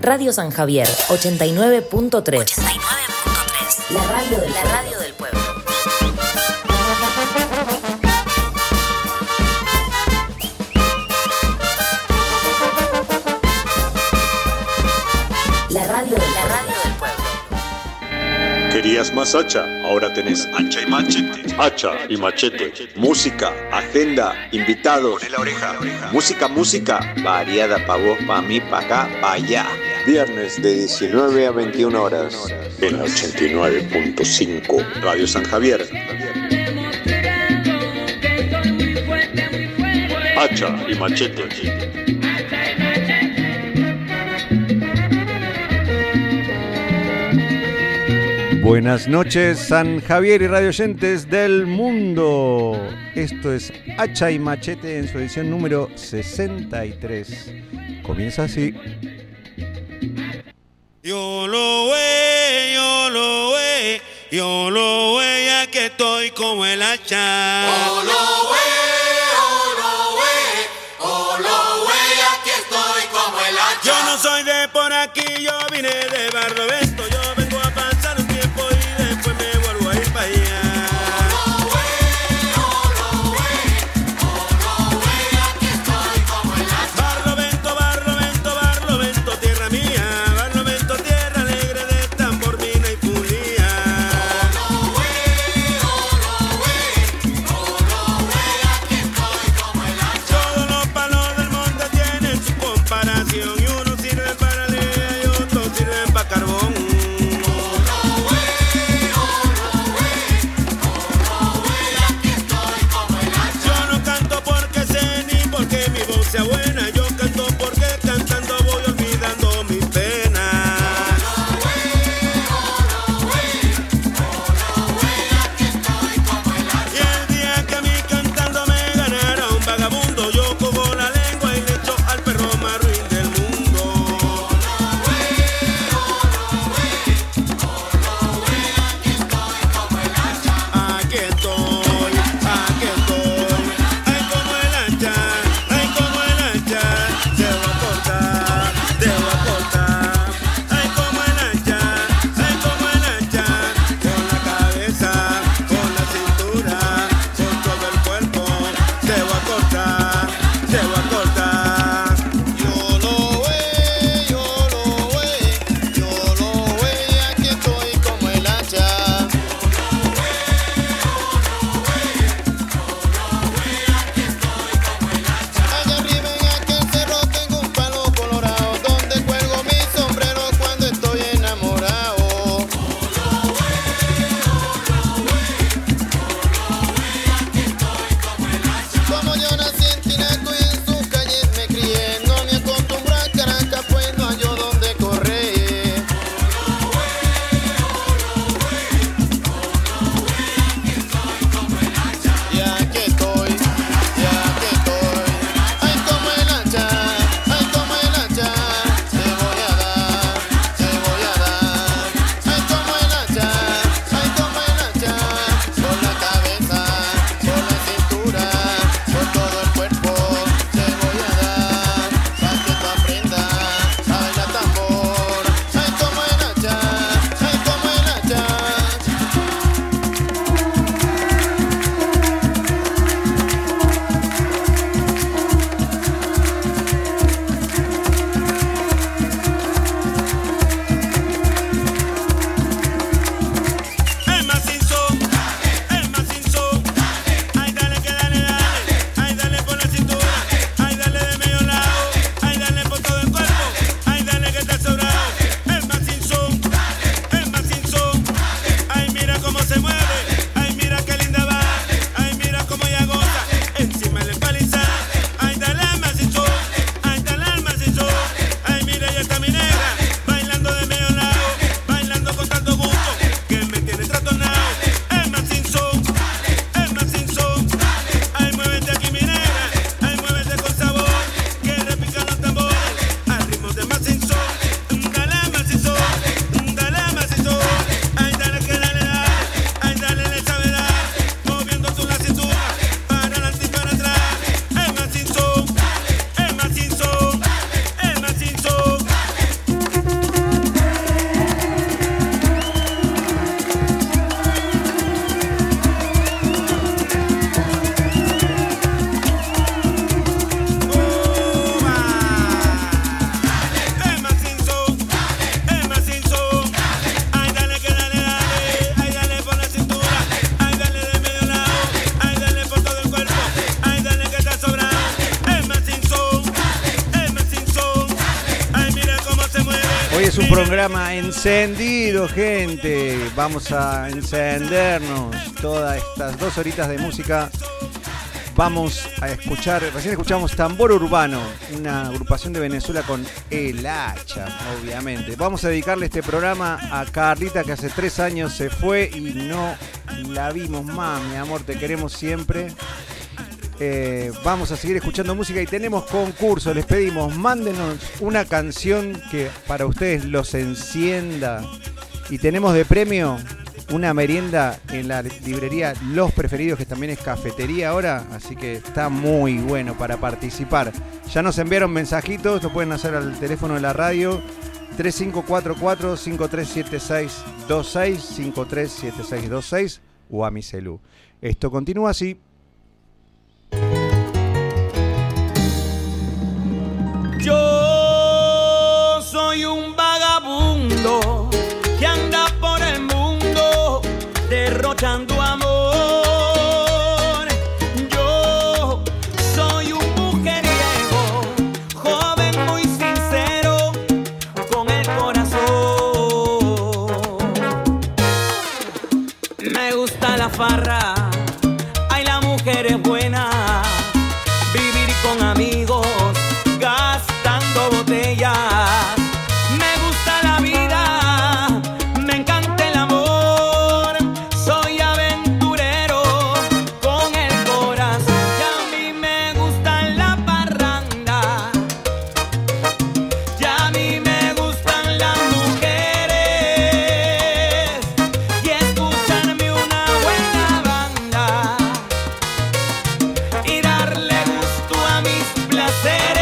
Radio San Javier, 89.3. La radio del pueblo. La radio del pueblo. ¿Querías más hacha? Ahora tenés hacha y machete. Hacha y machete. Música, agenda, invitados. Poné la oreja. Música. Variada pa' vos, pa' mí, pa' acá, pa' allá. Viernes de 19 a 21 horas. En la 89.5 Radio San Javier. Hacha y machete. Buenas noches, San Javier y radioyentes del mundo. Esto es Hacha y Machete en su edición número 63. Comienza así. Yo lo ve, ya que estoy como el hacha. Oh, lo ve, ya que estoy como el hacha. Yo no soy de por aquí, yo vine de Barlovento. Yo vengo a pasar un tiempo y después me vuelvo a ir para allá. Oh, lo ve, ya que estoy como el hacha. Barlovento, tierra mía. Barlovento, tierra alegre de tambor, mina y fulía. Oh, lo ve, ya que estoy como el hacha. Todos los palos del monte tienen su comparación. Y unos sirven para leña y otros sirven para carbón. Hoy es un programa encendido, gente. Vamos a encendernos todas estas 2 horitas de música. Vamos a escuchar, recién escuchamos Tambor Urbano, una agrupación de Venezuela con El Hacha, obviamente. Vamos a dedicarle este programa a Carlita, que hace 3 años se fue y no la vimos más, mi amor, te queremos siempre. Vamos a seguir escuchando música y tenemos concurso. Les pedimos, mándenos una canción que para ustedes los encienda. Y tenemos de premio una merienda en la librería Los Preferidos, que también es cafetería ahora, así que está muy bueno para participar. Ya nos enviaron mensajitos, lo pueden hacer al teléfono de la radio 3544-537626, 537626 o a mi celu. Esto continúa así. Yo soy un vagabundo que anda por el mundo derrochando amor. Yo soy un mujeriego, joven muy sincero, con el corazón. Me gusta la farra, ay, la mujer es buena, vivir con amigos, gastando botellas. Me gusta la vida, me encanta el amor. Soy aventurero con el corazón. Y a mí me gusta la parranda, y a mí me gustan las mujeres, y escucharme una buena banda y darle gusto a mis placeres.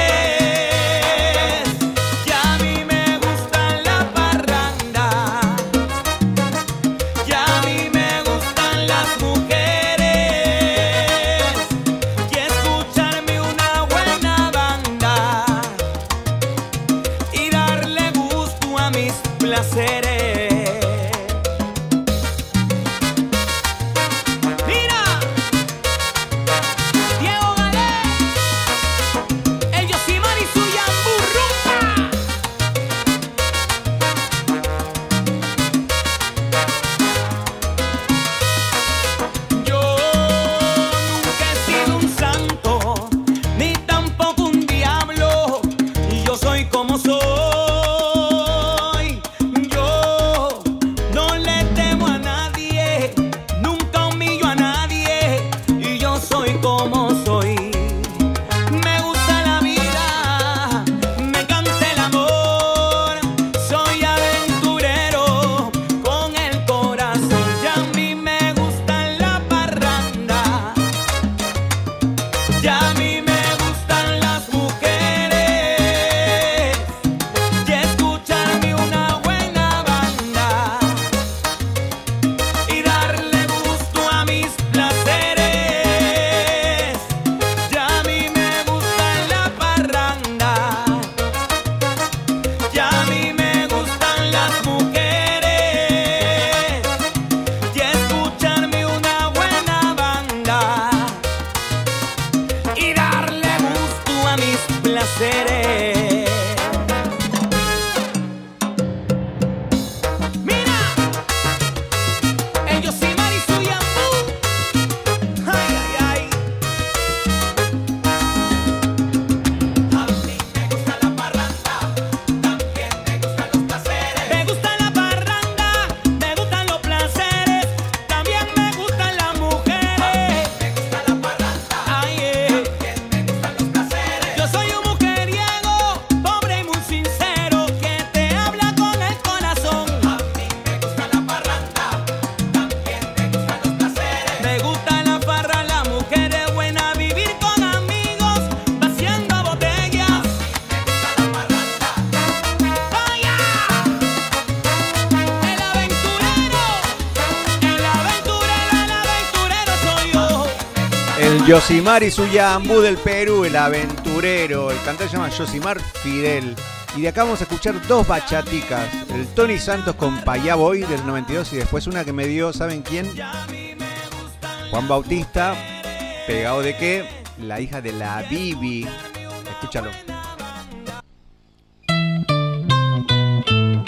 Yosimar y su Yambú del Perú, el aventurero. El cantante se llama Yosimar Fidel. Y de acá vamos a escuchar 2 bachaticas. El Tony Santos con Payá Boy del 92 y después una que me dio, ¿saben quién? Juan Bautista, ¿pegado de qué? La hija de la Bibi. Escúchalo.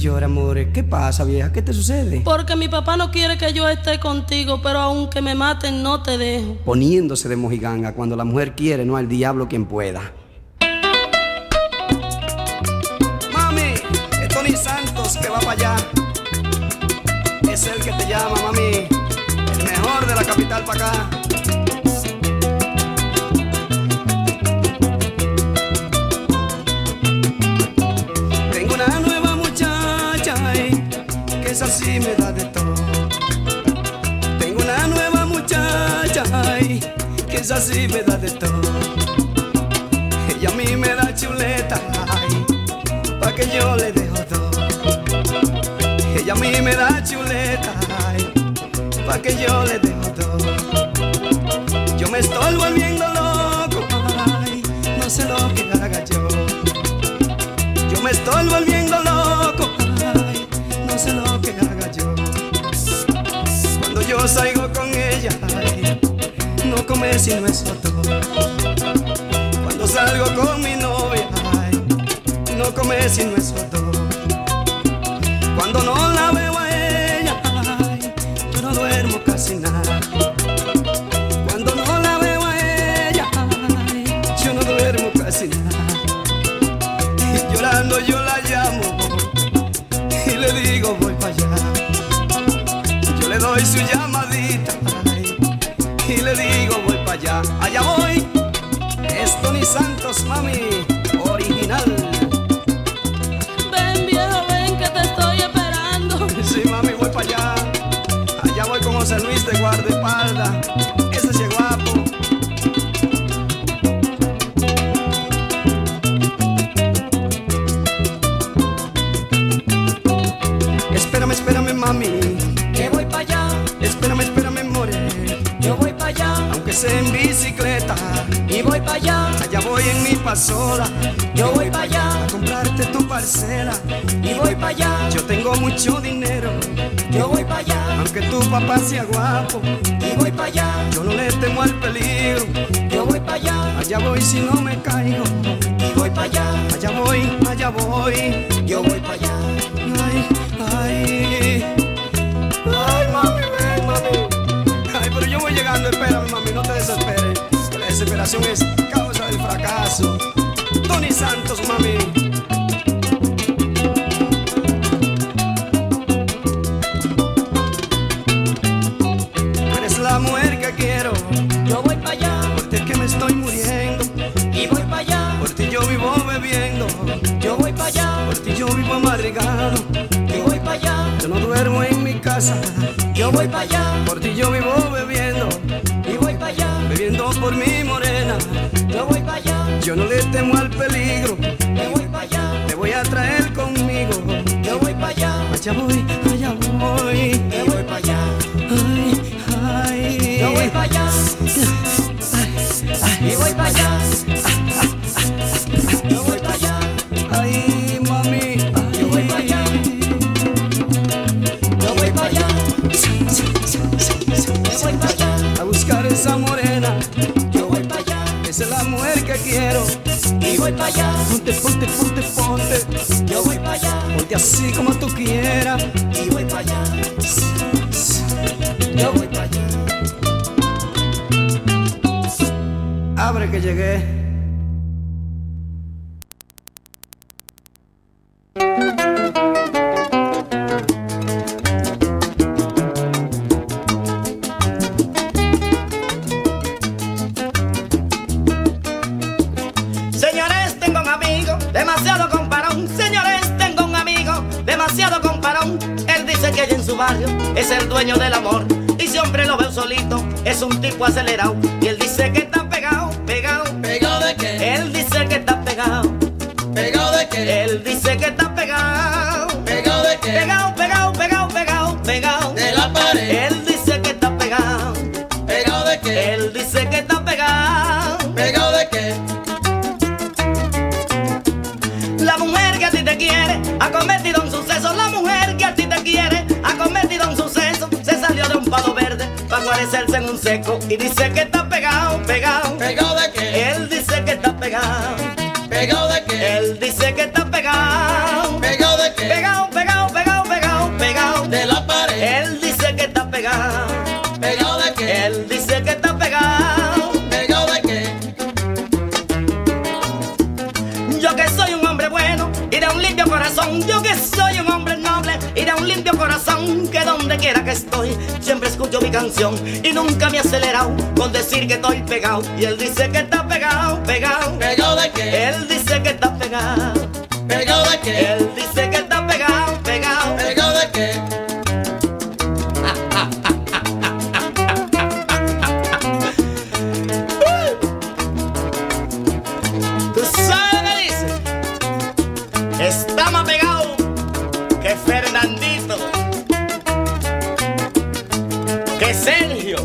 llora, amores? ¿Qué pasa, vieja? ¿Qué te sucede? Porque mi papá no quiere que yo esté contigo, pero aunque me maten no te dejo. Poniéndose de mojiganga, cuando la mujer quiere, no al diablo quien pueda. Mami, es Tony Santos que va para allá. Es el que te llama, mami. El mejor de la capital para acá. Así me da de todo. Tengo una nueva muchacha, ay, que es así me da de todo. Ella a mí me da chuleta, ay, pa' que yo le dejo todo. Ella a mí me da chuleta, ay, pa' que yo le dejo todo. Yo me estoy volviendo loco, ay, no sé lo que haga yo. Yo me estoy volviendo loco, ay, no sé lo que haga yo. Cuando yo salgo con ella, ay, no come sino eso todo. Cuando salgo con mi novia, ay, no come sino eso todo. Cuando no la veo a ella, ay, yo no duermo casi nada. Cuando no la veo a ella, ay, yo no duermo casi nada. Y llorando yo la llamo y le digo voy para allá. Yo le doy su llamadita, ay, y le digo voy para allá. Allá voy, es Tony Santos, mami, original. Ven viejo, ven que te estoy esperando. Sí, mami, voy para allá. Allá voy con José Luis de guardaespaldas. Ese sí es guapo. Espérame, mami, Que voy para allá, espérame, more. yo voy para allá, Aunque sea en bicicleta, y voy para allá, allá voy en mi pasola. yo voy para allá, A comprarte tu parcela. y voy para allá, Yo tengo mucho dinero, yo voy para allá, aunque tu papá sea guapo. y voy para allá, Yo no le temo al peligro. yo voy para allá, Allá voy si no me caigo. y voy para allá, Allá voy, yo voy para allá. ay, ay, ay, mami, ven, mami. Ay, pero yo voy llegando, espérame, mami, no te desesperes, que la desesperación es causa del fracaso. Tony Santos, mami. Tú eres la mujer que quiero, Yo voy para allá, por ti es que me estoy muriendo, y voy para allá, por ti yo vivo bebiendo, yo voy para allá, por ti yo vivo amargado. y voy para allá, Yo no duermo en mi casa, yo voy para allá, por ti yo vivo bebiendo, y voy para allá, bebiendo por mi morena. yo voy para allá, Yo no le temo al peligro, me voy para allá, te voy a traer conmigo. yo voy para allá, Allá voy, me voy para allá, ay, ay. yo voy para allá, y voy para allá, yo voy para allá, Ay, mami, yo voy para allá, yo voy para allá, me voy para allá, a buscar esa morena, yo voy para allá, esa es la mujer que quiero. y voy para allá, Ponte, yo voy para allá, ponte así como tú quieras. y voy para allá, yo voy para allá. Abre que llegué. Señores, tengo un amigo demasiado comparón. Señores, tengo un amigo demasiado comparón. Él dice que allá en su barrio es el dueño del amor. Y siempre lo veo solito, es un tipo acelerado. Y él dice que está pegado, pegado. ¿Pegado de qué? Él dice que está pegado. ¿Pegado de qué? Él dice que está pegado. ¿Pegado de qué? Pegado, pegado, pegado, pegado, pegado. De la pared. Él dice que está pegado. ¿Pegado de qué? Él dice que está pegado. ¿Pegado de qué? La mujer que a ti te quiere ha cometido un suceso. La mujer que a ti te quiere ha cometido un suceso. Se salió de un palo verde para guarecerse en un seco. Y dice que está pegado, pegado. ¿Pegado de qué? Él dice que está pegado. ¿Pegado de qué? Él dice que está pegado. ¿Pegado de qué? Pegado, pegado, un limpio corazón, yo que soy un hombre noble y de un limpio corazón, que donde quiera que estoy siempre escucho mi canción y nunca me he acelerado con decir que estoy pegado. Y él dice que está pegado, pegado. ¿Pegado de qué? Él dice que está pegado. ¿Pegado de qué? Él dice que está pegado, pegado. ¿Pegado de qué? ¿Tú sabes qué dice? Está más pegado que Fernandito, que Sergio,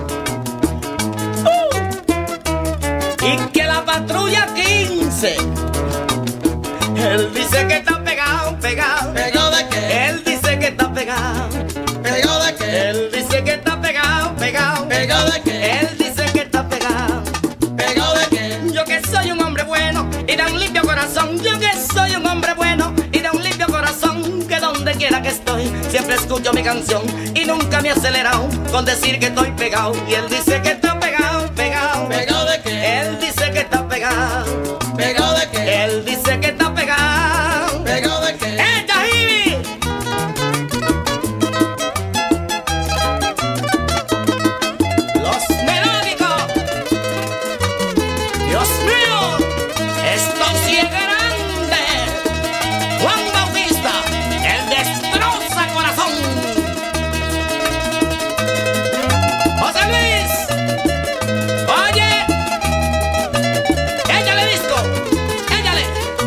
y que la patrulla 15. Él dice que está pegado, pegado. ¿Pegado de qué? Él dice que está pegado. ¿Pegado de qué? Él dice que está pegado, pegado. ¿Pegado de qué? Él dice que está pegado. ¿Pegado de qué? Yo que soy un hombre bueno y de un limpio corazón. Yo que soy un hombre bueno y de un limpio corazón, que donde quiera que estoy siempre escucho mi canción y nunca me he acelerado con decir que estoy pegado. Y él dice que está pegado, pegado. ¿Pegado de qué? Él dice que está pegado. ¿Pegado de qué? Él dice que está pegado. ¿Pegado de qué? ¡Echa, Jibi! Los melódicos. Dios mío, esto sí es grande. Juan Bautista, el destroza corazón. José Luis, oye, échale disco, échale.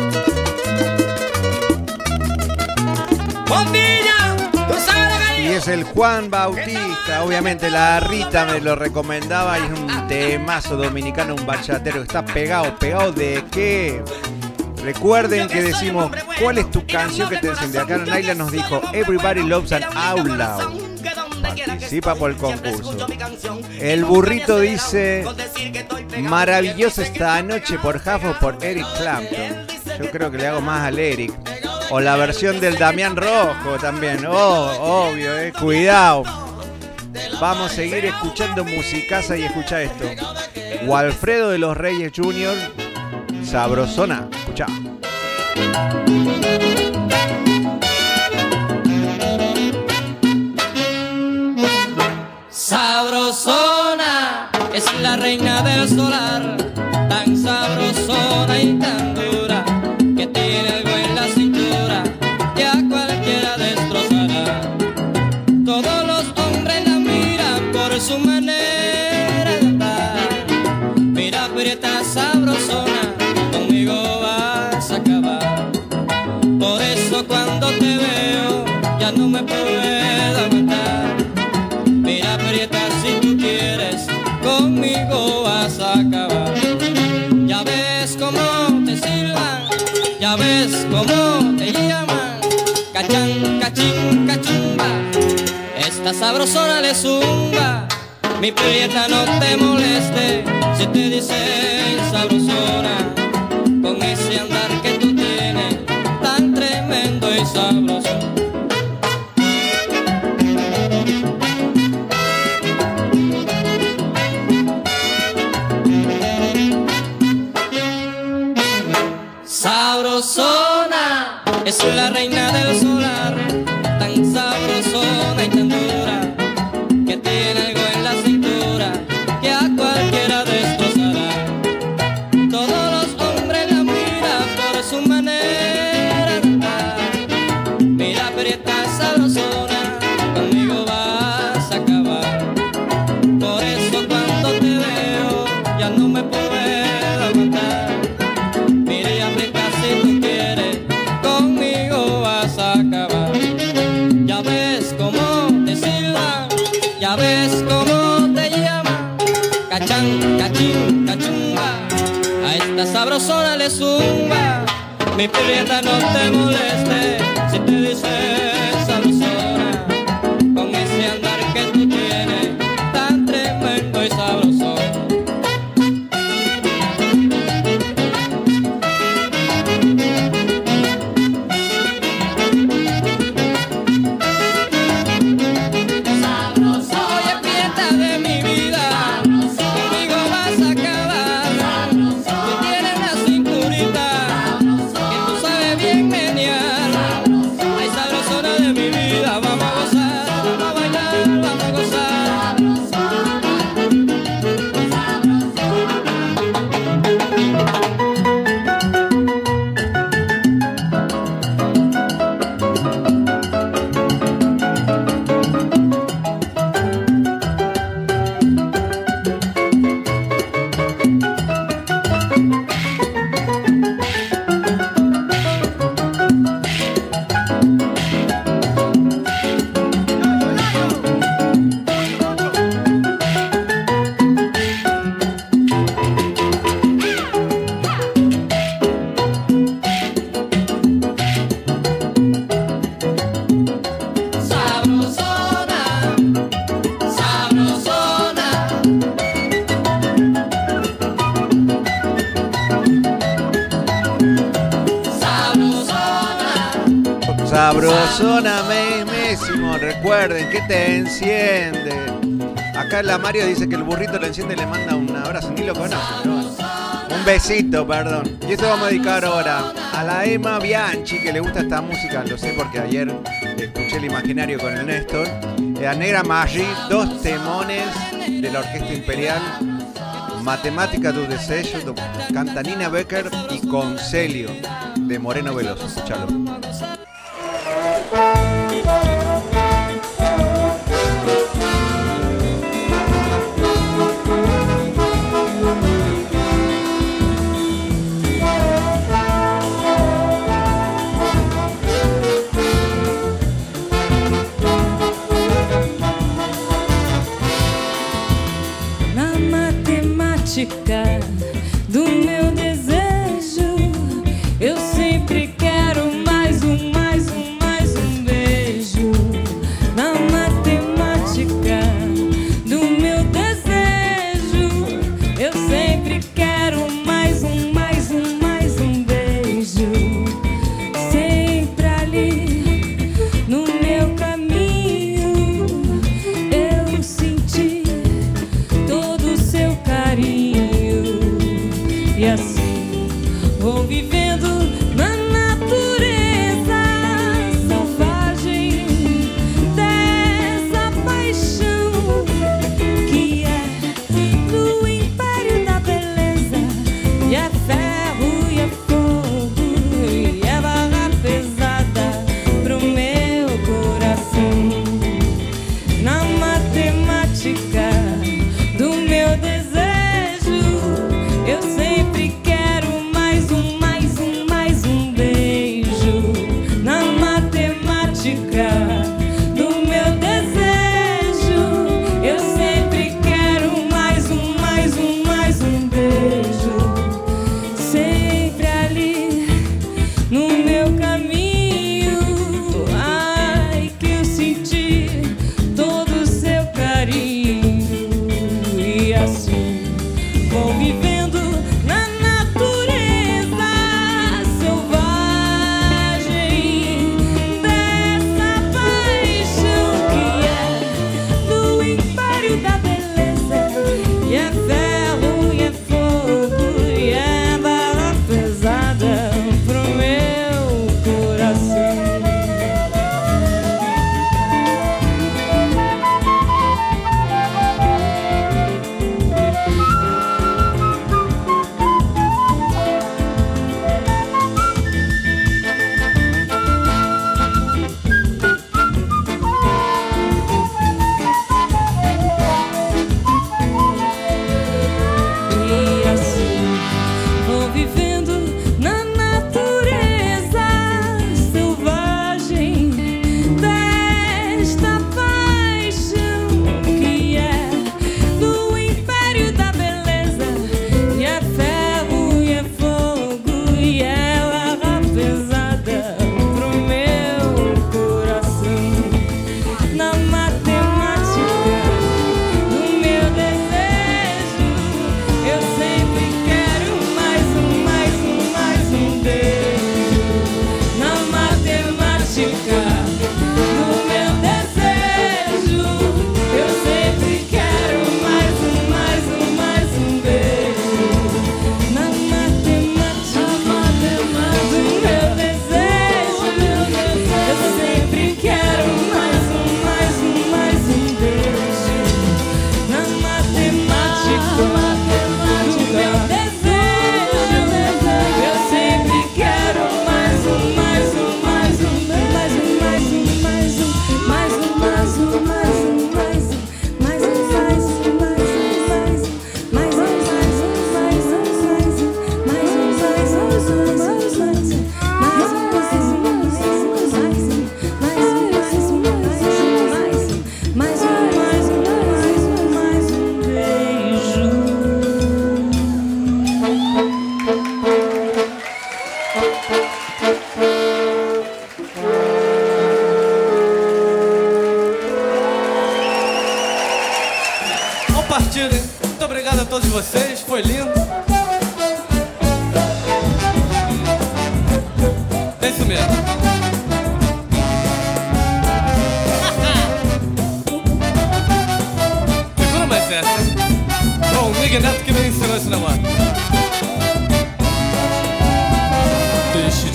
Bombilla, tú sabes lo que Y es el Juan Bautista, obviamente la Rita me lo recomendaba y es un temazo dominicano, un bachatero que está pegado. ¿Pegado de qué? Recuerden que decimos, ¿cuál es tu canción que te enciende? Acá Naila nos dijo, Everybody Loves an Outlaw. Participa por el concurso. El burrito dice, maravillosa esta noche por Jafo, por Eric Clapton. Yo creo que le hago más al Eric. O la versión del Damián Rojo también. Oh, obvio, cuidado. Vamos a seguir escuchando musicaza y escucha esto. Walfredo de los Reyes Jr., Sabrosona. Escucha. Sabrosona es la reina del solar, tan sabrosona y tan dura, que tiene algo en la cintura que a cualquiera destrozará. Todos los hombres la miran por su manera de andar. Mira, prieta sabrosona, conmigo vas a acabar. Por eso cuando te veo ya no me puedo aguantar. Mira, prieta, si tú quieres, conmigo vas a acabar. Ya ves cómo te silban, ya ves cómo te llaman. Cachán, cachín, cachumba, esta sabrosona le zumba. Mi prieta, no te moleste si te dicen sabrosona, con ese andar que tú tienes tan tremendo y sabroso. Sabrosona es la reina del solar, tan sabrosona y tan dura, que tiene algo en la cintura que a cualquiera destrozará. Todos los hombres la miran por su manera de andar. Mira, prieta sabrosona, conmigo vas a acabar. Por eso cuando te veo ya no me puedo aguantar. Mira, y aprieta si tú quieres, conmigo vas a acabar. Ya ves cómo te silban, ya ves cómo te llaman. Cachán, cachín, cachumba, a esta sabrosona le zumba. Mi prieta, no te moleste si te dices sabrosona, con ese andar que tú tienes tan tremendo y sabroso. Oye, prieta de mi vida, conmigo vas a acabar. Tú tienes una cinturita que tú sabes bien menear. Sabrosona mismísimo. Recuerden que te enciende. Acá la Mario dice que el burrito le enciende y le manda un abrazo. Ni lo conoce, ¿no? Un besito, perdón. Y esto vamos a dedicar ahora a la Emma Bianchi, que le gusta esta música. Lo sé porque ayer escuché el imaginario con el Néstor. A Negra Maggi, 2 temones de la Orquesta Imperial. Matemática tu Desejo, canta Nina Becker y Concelio de Moreno Veloso. Escuchalo. Do meu desejo, eu sempre quero mais um beijo. Na matemática do meu desejo, eu sempre quero mais um beijo. Sempre ali no meu caminho, eu senti todo o seu carinho. E assim vou vivendo na natureza selvagem dessa paixão que é do império da beleza. E é ferro, e é fogo, e é barra pesada pro meu coração. Na matemática do meu desejo, eu sempre quero mais um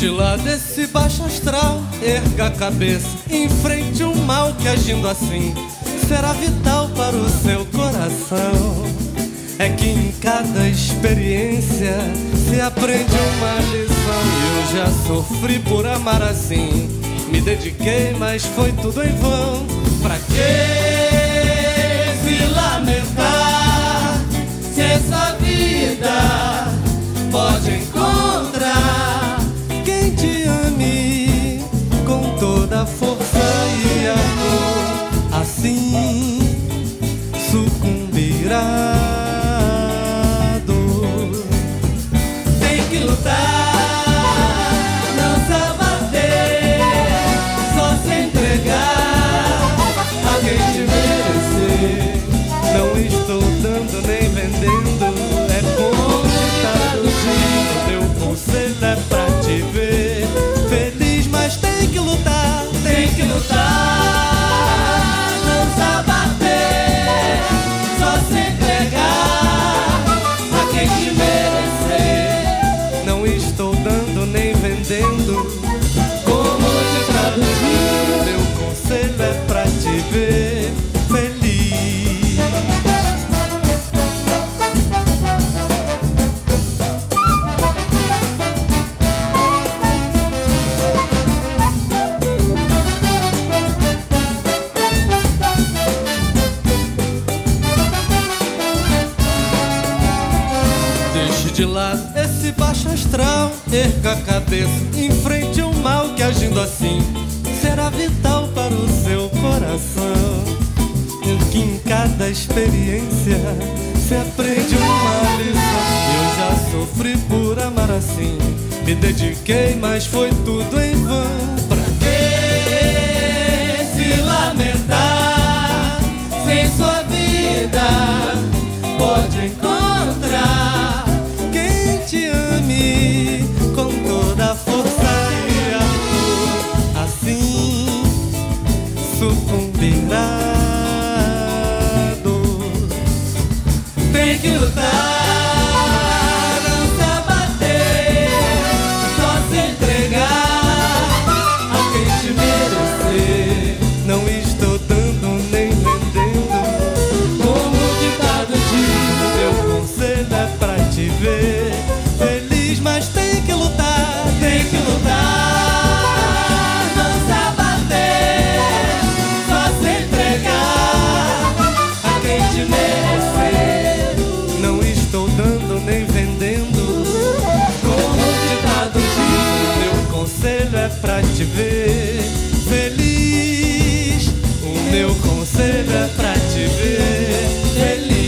de lado esse baixo astral, erga a cabeça, enfrente o mal que agindo assim será vital para o seu coração. É que em cada experiência se aprende uma lição. E eu já sofri por amar assim, me dediquei, mas foi tudo em vão. Pra que se lamentar se essa vida pode encontrar quem te ame com toda a força e amor? Assim sucumbirá a dor. Tem que lutar, não se abater, só se entregar a quem te merecer. Não estou dando nem vendendo, é como ditado diz. Meu conselho é pra te ver feliz, mas tem que lutar, tem que lutar, não se abater, só se entregar a quem te merecer. Não estou dando nem vendendo, como te traduzir. Meu conselho é pra te ver feliz. Deixe de lado esse baixo astral, erga a cabeça, enfrente o mal que agindo assim será vital para o seu coração. E que em cada experiência se aprende uma lição. Eu já sofri por amar assim, me dediquei, mas foi tudo em vão. Pra que se lamentar sem sua vida pode encontrar quem te ame com toda a força e amor? Assim sucumbirá a dor. Tem que lutar, não se abater, só se entregar a quem te merecer. Não estou dando nem vendendo, como o ditado diz. Meu conselho é pra te ver feliz, mas tem que lutar, tem que lutar, não se abater, só se entregar a quem te merecer. Não estou dando nem vendendo, como o ditado diz. Meu conselho é pra te ver feliz. O meu conselho é pra te ver feliz.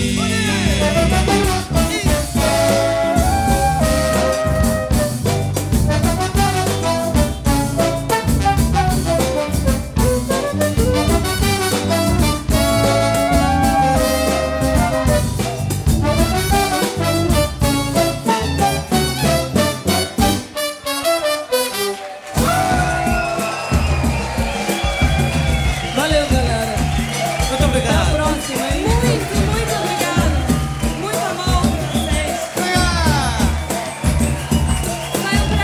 Valeu, galera. Muito obrigado. Até a próxima, hein? Muito obrigada. Muito amor pra vocês. Foi um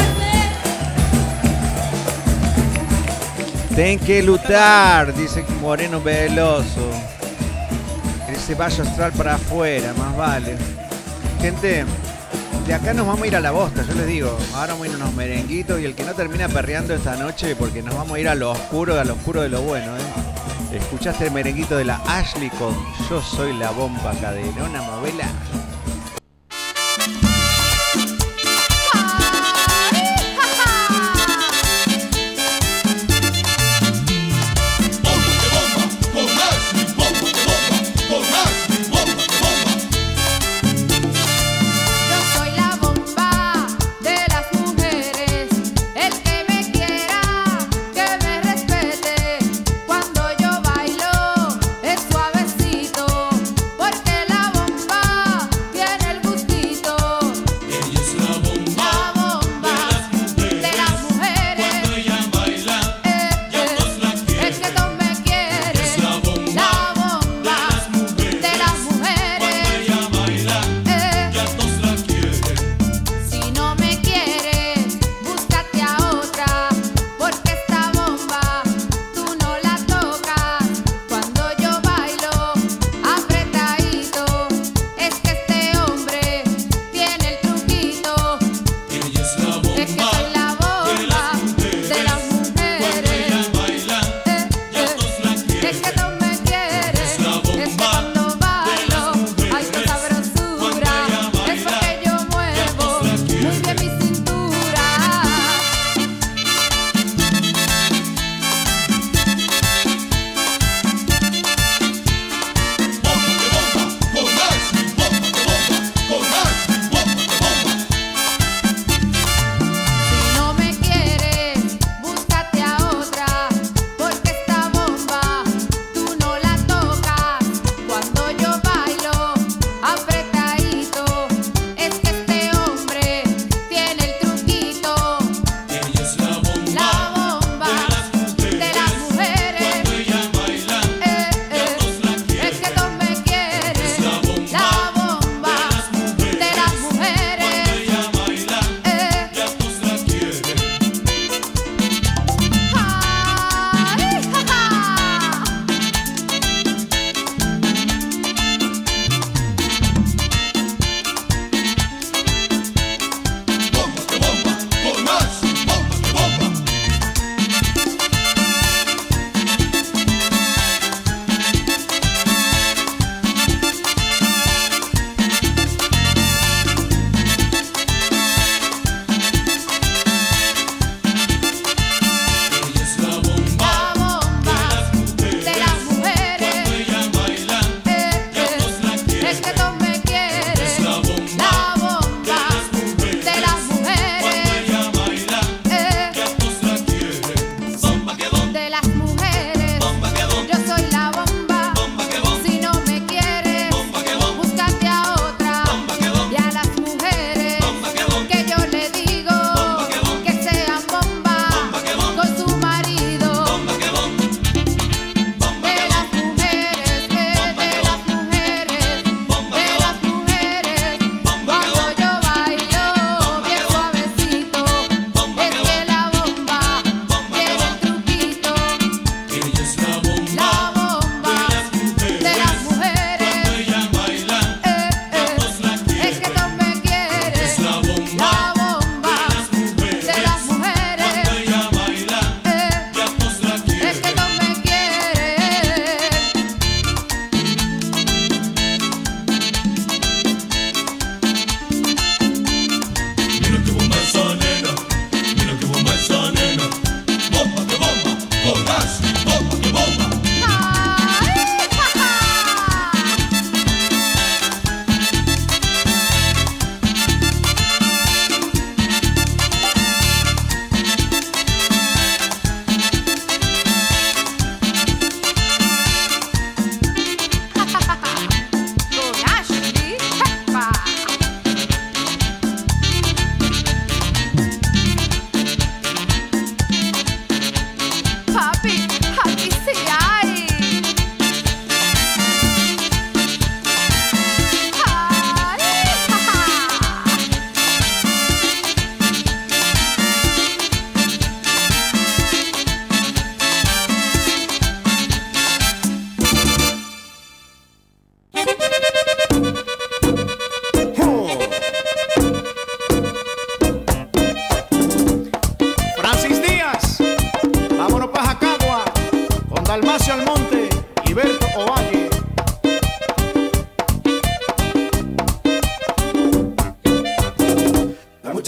prazer. Tem que lutar, dice Moreno Veloso. Ese bajo astral para afuera, más vale. Gente, de acá nos vamos a ir a la bosta, yo les digo. Ahora vamos a ir a unos merenguitos y el que no termina perreando esta noche, porque nos vamos a ir a lo oscuro de lo bueno, ¿eh? Escuchaste el merenguito de la Ashley con Yo Soy la Bomba Caderona, novela. Yo soy la bomba de las mujeres, el que me quiera, que me respete. Cuando yo bailo es suavecito, porque la bomba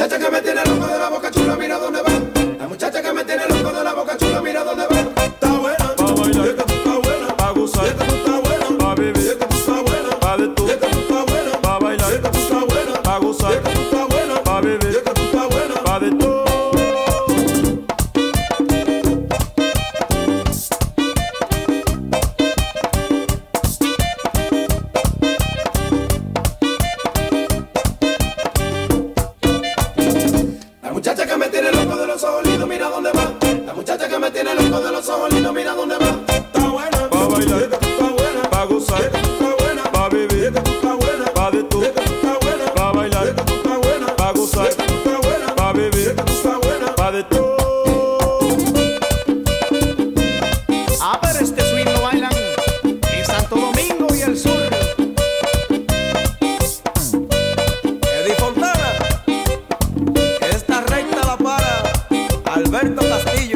muchacha que me tiene loco de la boca chula, mira dónde va. La muchacha que me tiene loco de la boca chula, mira dónde va. Está buena, pa' bailar, es que tú estás buena, pa' gozar, es que tú estás buena, pa' vivir, es que tú estás buena, pa' de tú, es que tú estás buena, pa' bailar, es que tú estás buena, pa' gozar, es que tú estás buena, pa' vivir, es que tú estás buena, pa' de tú. La muchacha que me tiene loco de los ojos lindos, mira dónde va. La muchacha que me tiene loco de los ojos lindos, mira dónde va. Está buena, pa' bailar, es que tú estás buena, pa' gozar, es que tú estás buena, pa' vivir, es que tú estás buena, pa' de tú, es que tú estás buena, pa' bailar, es que tú estás buena, pa' gozar, es que tú estás buena, pa' vivir, es que tú estás buena, pa' de tú. Ah, pero este swing lo bailan en Santo Domingo y el sur. Eddie Fontana, esta recta la para Alberto Castillo.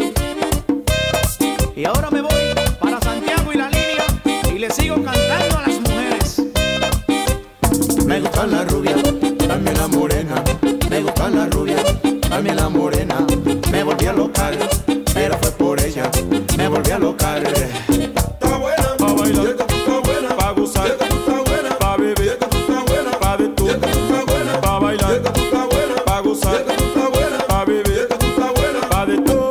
Y ahora me voy para Santiago y la línea y le sigo cantando a las mujeres. Me gusta la rubia, dame la morena. Me gusta la rubia, dame la morena. Me volví a locar, pero fue por ella. Me volví a locar. Está buena, pa' bailar, es que tú estás buena, pa' gozar, es que tú estás buena, pa' vivir, es que tú estás buena, pa' de tú, es que tú estás buena, pa' bailar, es que tú estás buena, pa' gozar, es que tú estás buena, pa' vivir, es que tú estás buena, pa' de tú.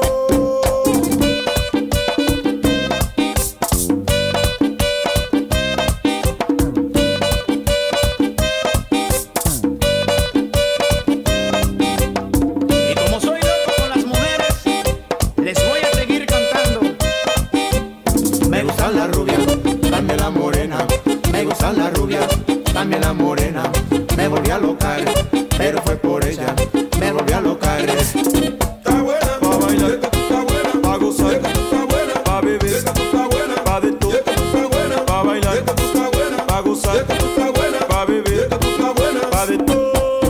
Y como soy loco con las mujeres, les voy a seguir cantando. Me gusta la rubia, dame la morena. Me gusta la rubia, dame la morena. Me volví a locar, pero fue por ella. Me volví a locar. Está buena, pa' bailar, es que tú estás buena, pa' gozar, es que tú estás buena, pa' vivir, es que tú estás buena, pa' de tú, es que tú estás buena, pa' bailar, es que tú estás buena, pa' gozar, es que tú estás buena, pa' vivir, es que tú estás buena, pa' de tú.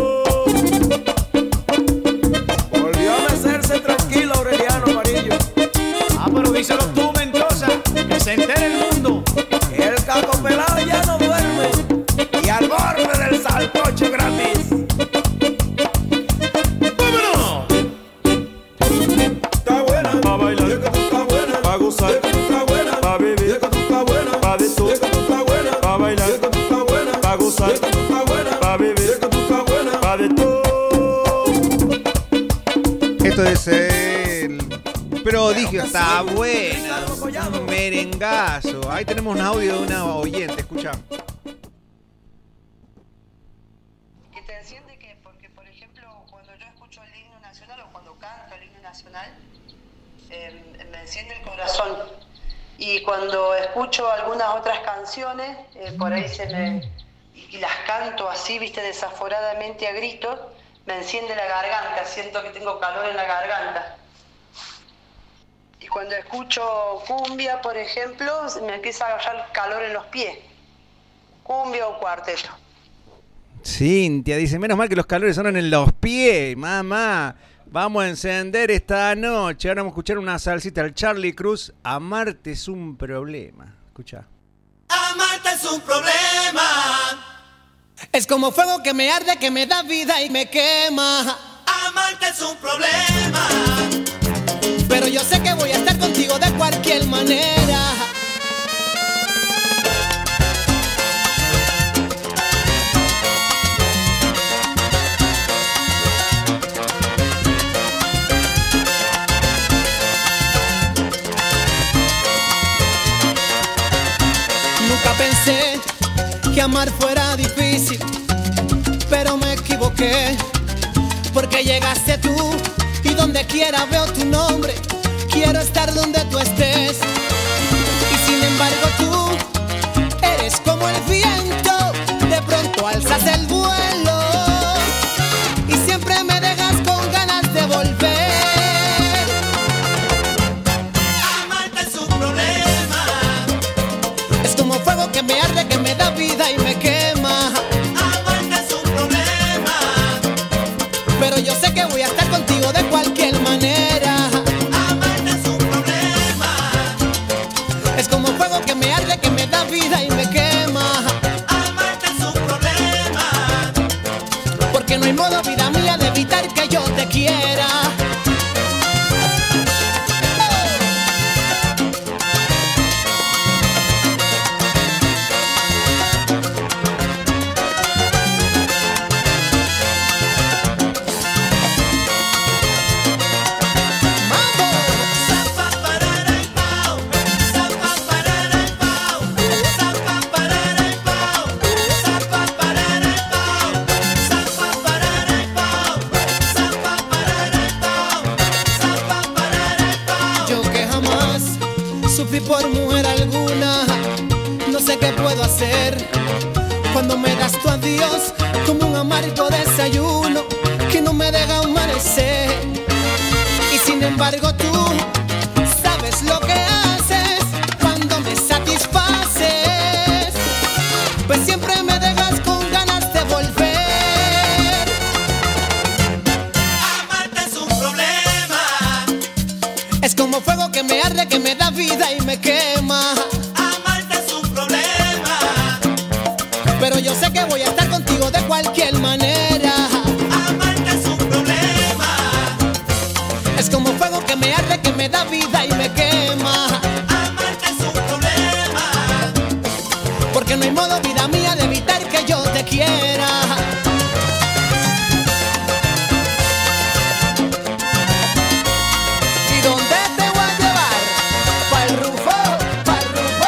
Volvió a mecerse tranquilo Aureliano Amarillo. Ah, pero díselo tú, Mendoza, que se entere el mundo. El Caco Pelado ya no duerme y al borde del salcocho gratis. ¡Vámonos! Está buena, pa' bailar, es que tú estás buena, pa' gozar, es que tú estás buena, pa' vivir, es que tú estás buena, pa' de tú, es que tú estás buena, pa' bailar, es que tú estás buena, pa' gozar, es que tú estás buena, pa' vivir, es que tú estás buena, pa' de tú. Esto es el prodigio, está buena. Un merengazo. Ahí tenemos un audio de una oyente, escucha. Que te enciende que, porque por ejemplo, cuando yo escucho el himno nacional o cuando canto el himno nacional, me enciende el corazón. Y cuando escucho algunas otras canciones, por ahí y las canto así, viste, desaforadamente a gritos, me enciende la garganta, siento que tengo calor en la garganta. Y cuando escucho cumbia, por ejemplo, me empieza a agarrar calor en los pies. Cumbia o cuarteto. Cintia dice, menos mal que los calores son en los pies, mamá. Vamos a encender esta noche. Ahora vamos a escuchar una salsita al Charlie Cruz. Amarte es un problema. Escucha. Amarte es un problema. Es como fuego que me arde, que me da vida y me quema. Amarte es un problema. Pero yo sé que voy a estar contigo de cualquier manera. Nunca pensé que amar fuera difícil, pero me equivoqué, porque llegaste tú y donde quiera veo tu nombre. Quiero estar donde tú estés y sin embargo tú eres como el viento. De pronto alzas el vuelo y siempre me dejas con ganas de volver. Amarte es un problema. Es como fuego que me arde, que me da vida y me quema. Amarte es un problema. Pero yo sé que voy a estar contigo de cualquier manera. Amarte es un problema. Es como fuego que me arde, que me da vida y me quema. Amarte es un problema. Porque no hay modo, vida mía, de evitar que quiera. Por mujer alguna, no sé qué puedo hacer cuando me das tu adiós como un amargo desayuno que no me deja amanecer. Y sin embargo tú sabes lo que haces cuando me satisfaces, pues siempre me dejas con ganas de volver. Amarte es un problema. Es como fuego que me arde, que me da vida y me quema. Amarte es un problema. Pero yo sé que voy a estar contigo de cualquier manera. Amarte es un problema. Es como fuego que me arde, que me da vida y me quema. Amarte es un problema. Porque no hay modo, vida mía, de evitar que yo te quiera. ¿Y dónde te voy a llevar? Pa'l Rufo, pa'l Rufo.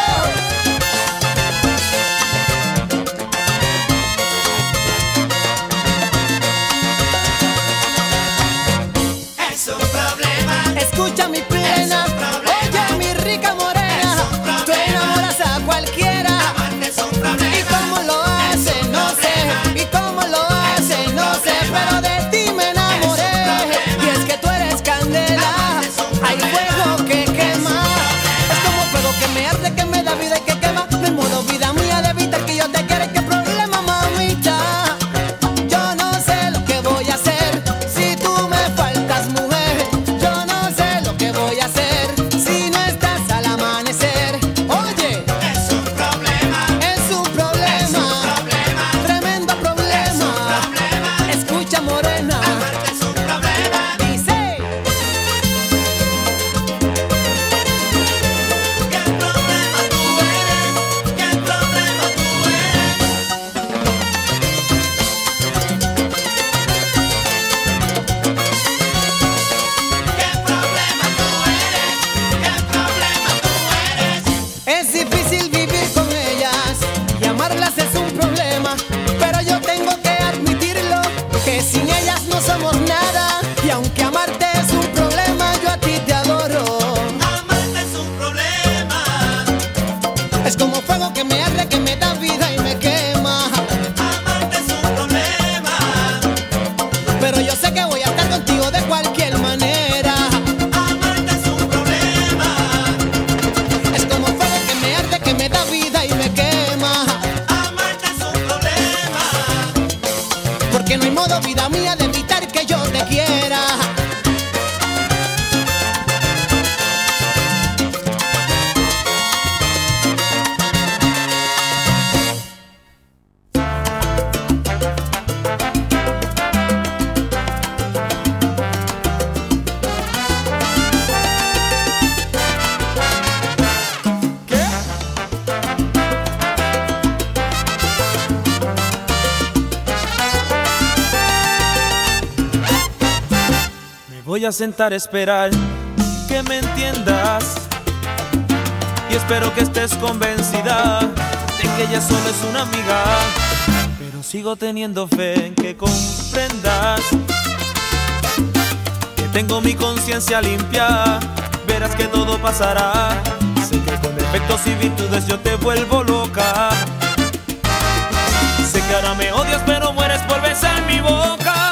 Es un problema. Escucha mi plena, oye mi rica morena, tú enamoras a cualquiera. Amarte es un problema. ¿Y cómo lo hace? No sé. ¿Y cómo lo hace? No sé. Pero de ti me enamoré. Y es que tú eres candela. Hay fuego que quema. Es como fuego que me arde, que me da vida y que quema. De modo, vida mía, de evitar que yo te quiera. ¿Qué problema, mamita? Yo no sé lo que voy a hacer si tú me faltas, mujer. Yo no sé lo que voy a hacer si no estás al amanecer. Oye, Es un problema. es un problema, tremendo problema. Escucha, morena, Amarte es un problema. dice. ¿Qué problema tú eres? ¿Qué problema tú eres? ¿Qué problema tú eres? ¿Qué problema tú eres? Es difícil vivir con ellas y amarlas es un problema, pero yo tengo que admitirlo, que sin ellas no somos nada. Y aunque amarte es un problema, yo a ti te adoro. Amarte es un problema. Es como fuego que me arde, que me da vida y me quema. Amarte es un problema. Pero yo sé que voy a estar contigo de cualquier manera. Amarte es un problema. Es como fuego que me arde, que me da vida y me quema. Amarte es un problema. Porque no hay modo, vida mía, de evitar que yo te quiera. Me voy a sentar a esperar que me entiendas y espero que estés convencida de que ella solo es una amiga, pero sigo teniendo fe en que comprendas que tengo mi conciencia limpia. Verás que todo pasará. Sé que con defectos y virtudes yo te vuelvo loca. Sé que ahora me odias pero mueres por besar mi boca.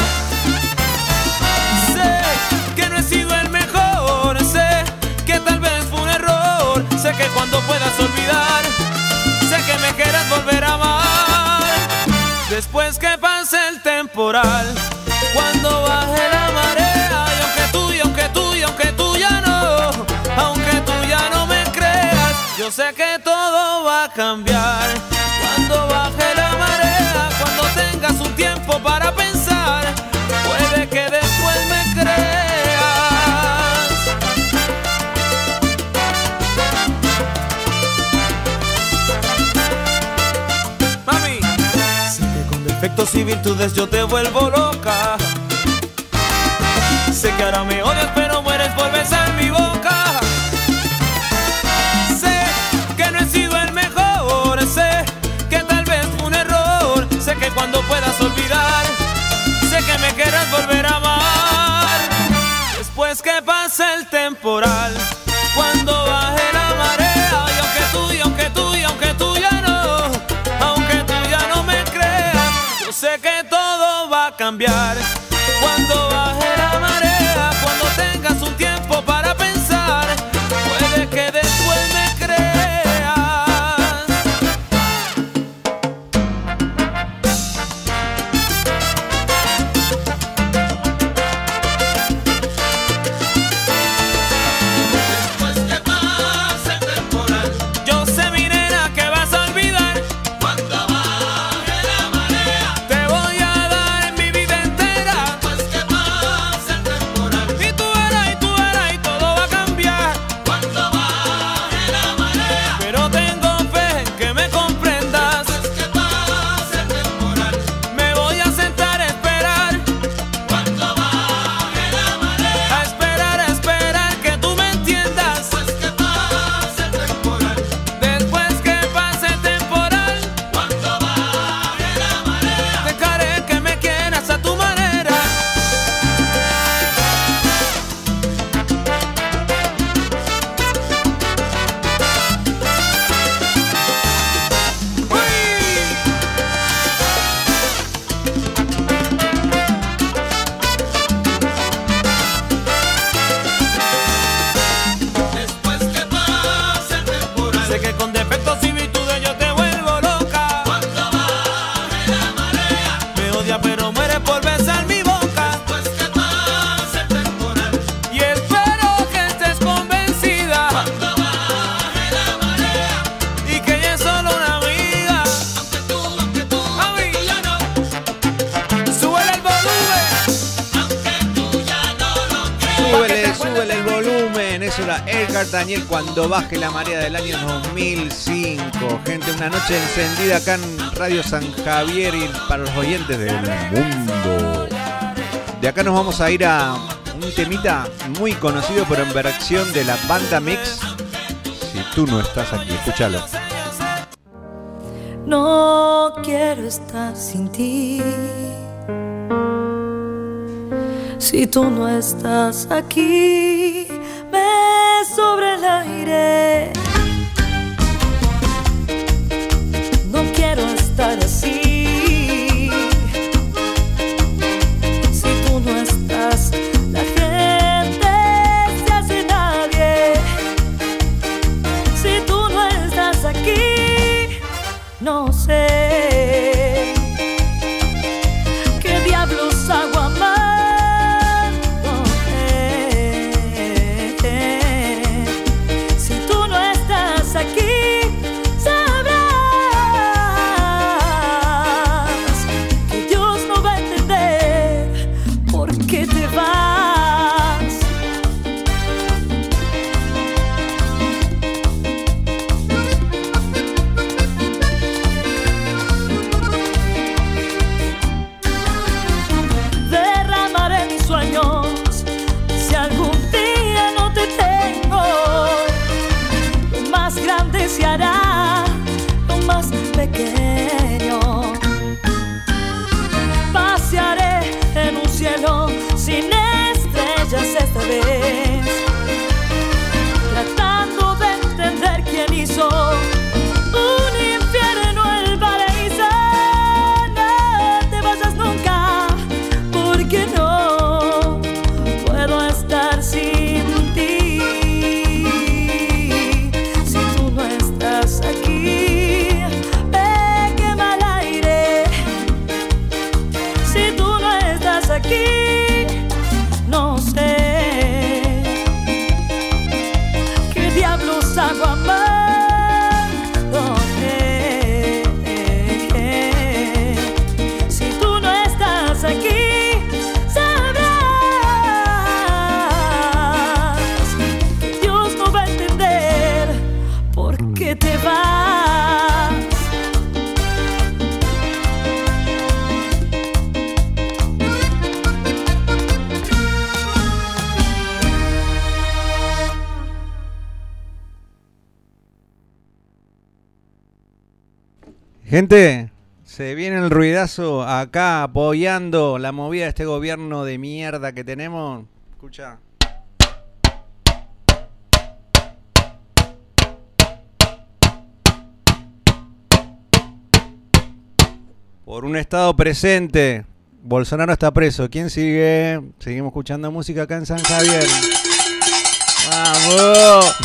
Sé que no he sido el mejor, sé que tal vez fue un error. Sé que cuando puedas olvidar, sé que me quieres volver a amar. Después que pase el temporal, cuando baje la marea, y aunque tú ya no, aunque tú ya no me creas, yo sé que todo va a cambiar. Cuando baje la marea, cuando tengas un tiempo para pensar, puede que después me defectos y virtudes yo te vuelvo loca. Sé que ahora me odias pero mueres por besar mi boca. Sé que no he sido el mejor, sé que tal vez fue un error. Sé que cuando puedas olvidar, sé que me querrás volver a amar. Después que pase el temporal, cuando baje la marea, y aunque tú ya no me creas, yo sé que todo va a cambiar. Cuando baje la marea, cuando tengas un tiempo para pensar, puede que después me creas. Después que pase el temporal, yo sé mi nena que vas a olvidar. Cuando baje la marea, te voy a dar en mi vida entera. Después que pase el temporal, y tú verás y todo va a cambiar. Cuando baje la marea, pero tengo fe que me comprendas. Después que pase el temporal, me voy a sentar a esperar. Cuando baje la marea, a esperar que tú me entiendas. Después que pase el temporal, después que pase el temporal, cuando baje la marea, dejaré que me quieras a tu manera. Después que pase el temporal, sé que con defectos y virtudes yo te vuelvo loca. Cuando baje la marea, me odia pero muere por besar mi boca. Después que pase el temporal, y espero que estés convencida. Cuando baje la marea, y que ella es solo una amiga. Aunque tú ya no. Súbele el volumen. Aunque tú ya no lo creas. Súbele el volumen. Eso era Edgar Daniel, Cuando baje la marea, del año 2005. Gente, una noche encendida acá en Radio San Javier y para los oyentes del mundo. De acá nos vamos a ir a un temita muy conocido, pero en versión de la banda Mix. Si tú no estás aquí, escúchalo. No quiero estar sin ti. Si tú no estás aquí, me sobra el aire. No quiero estar así. Si tú no estás, la gente se hace nadie. Si tú no estás aquí, no sé qué diablos hago amándote. Si tú no Gente, se viene el ruidazo acá apoyando la movida de este gobierno de mierda que tenemos. Escucha. Por un estado presente, Bolsonaro está preso. ¿Quién sigue? Seguimos escuchando música acá en San Javier. ¡Vamos!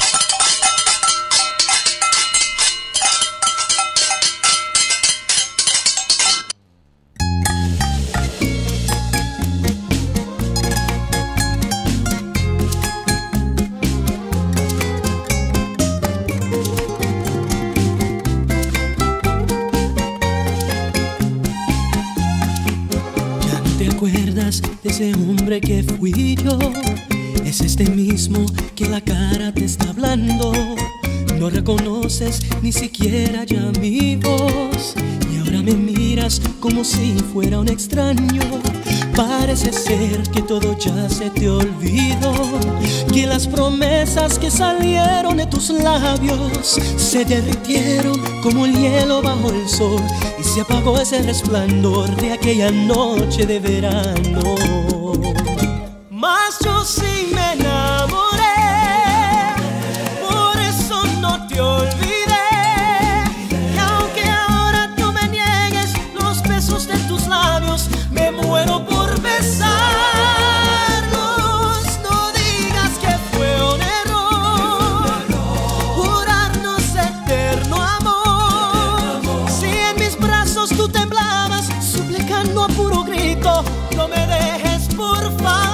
De ese hombre que fui yo, es este mismo que la cara te está hablando. No reconoces ni siquiera ya mi voz y ahora me miras como si fuera un extraño. Parece ser que todo ya se te olvidó, que las promesas que salieron de tus labios se derritieron como el hielo bajo el sol y se apagó ese resplandor de aquella noche de verano. Mas yo sí me enamoré, por eso no te olvidé. Y aunque ahora tú me niegues los besos de tus labios, me muero por besarlos. No digas que fue un error jurarnos eterno amor. Si en mis brazos tú temblabas, suplicando a puro grito, no me dejes por favor.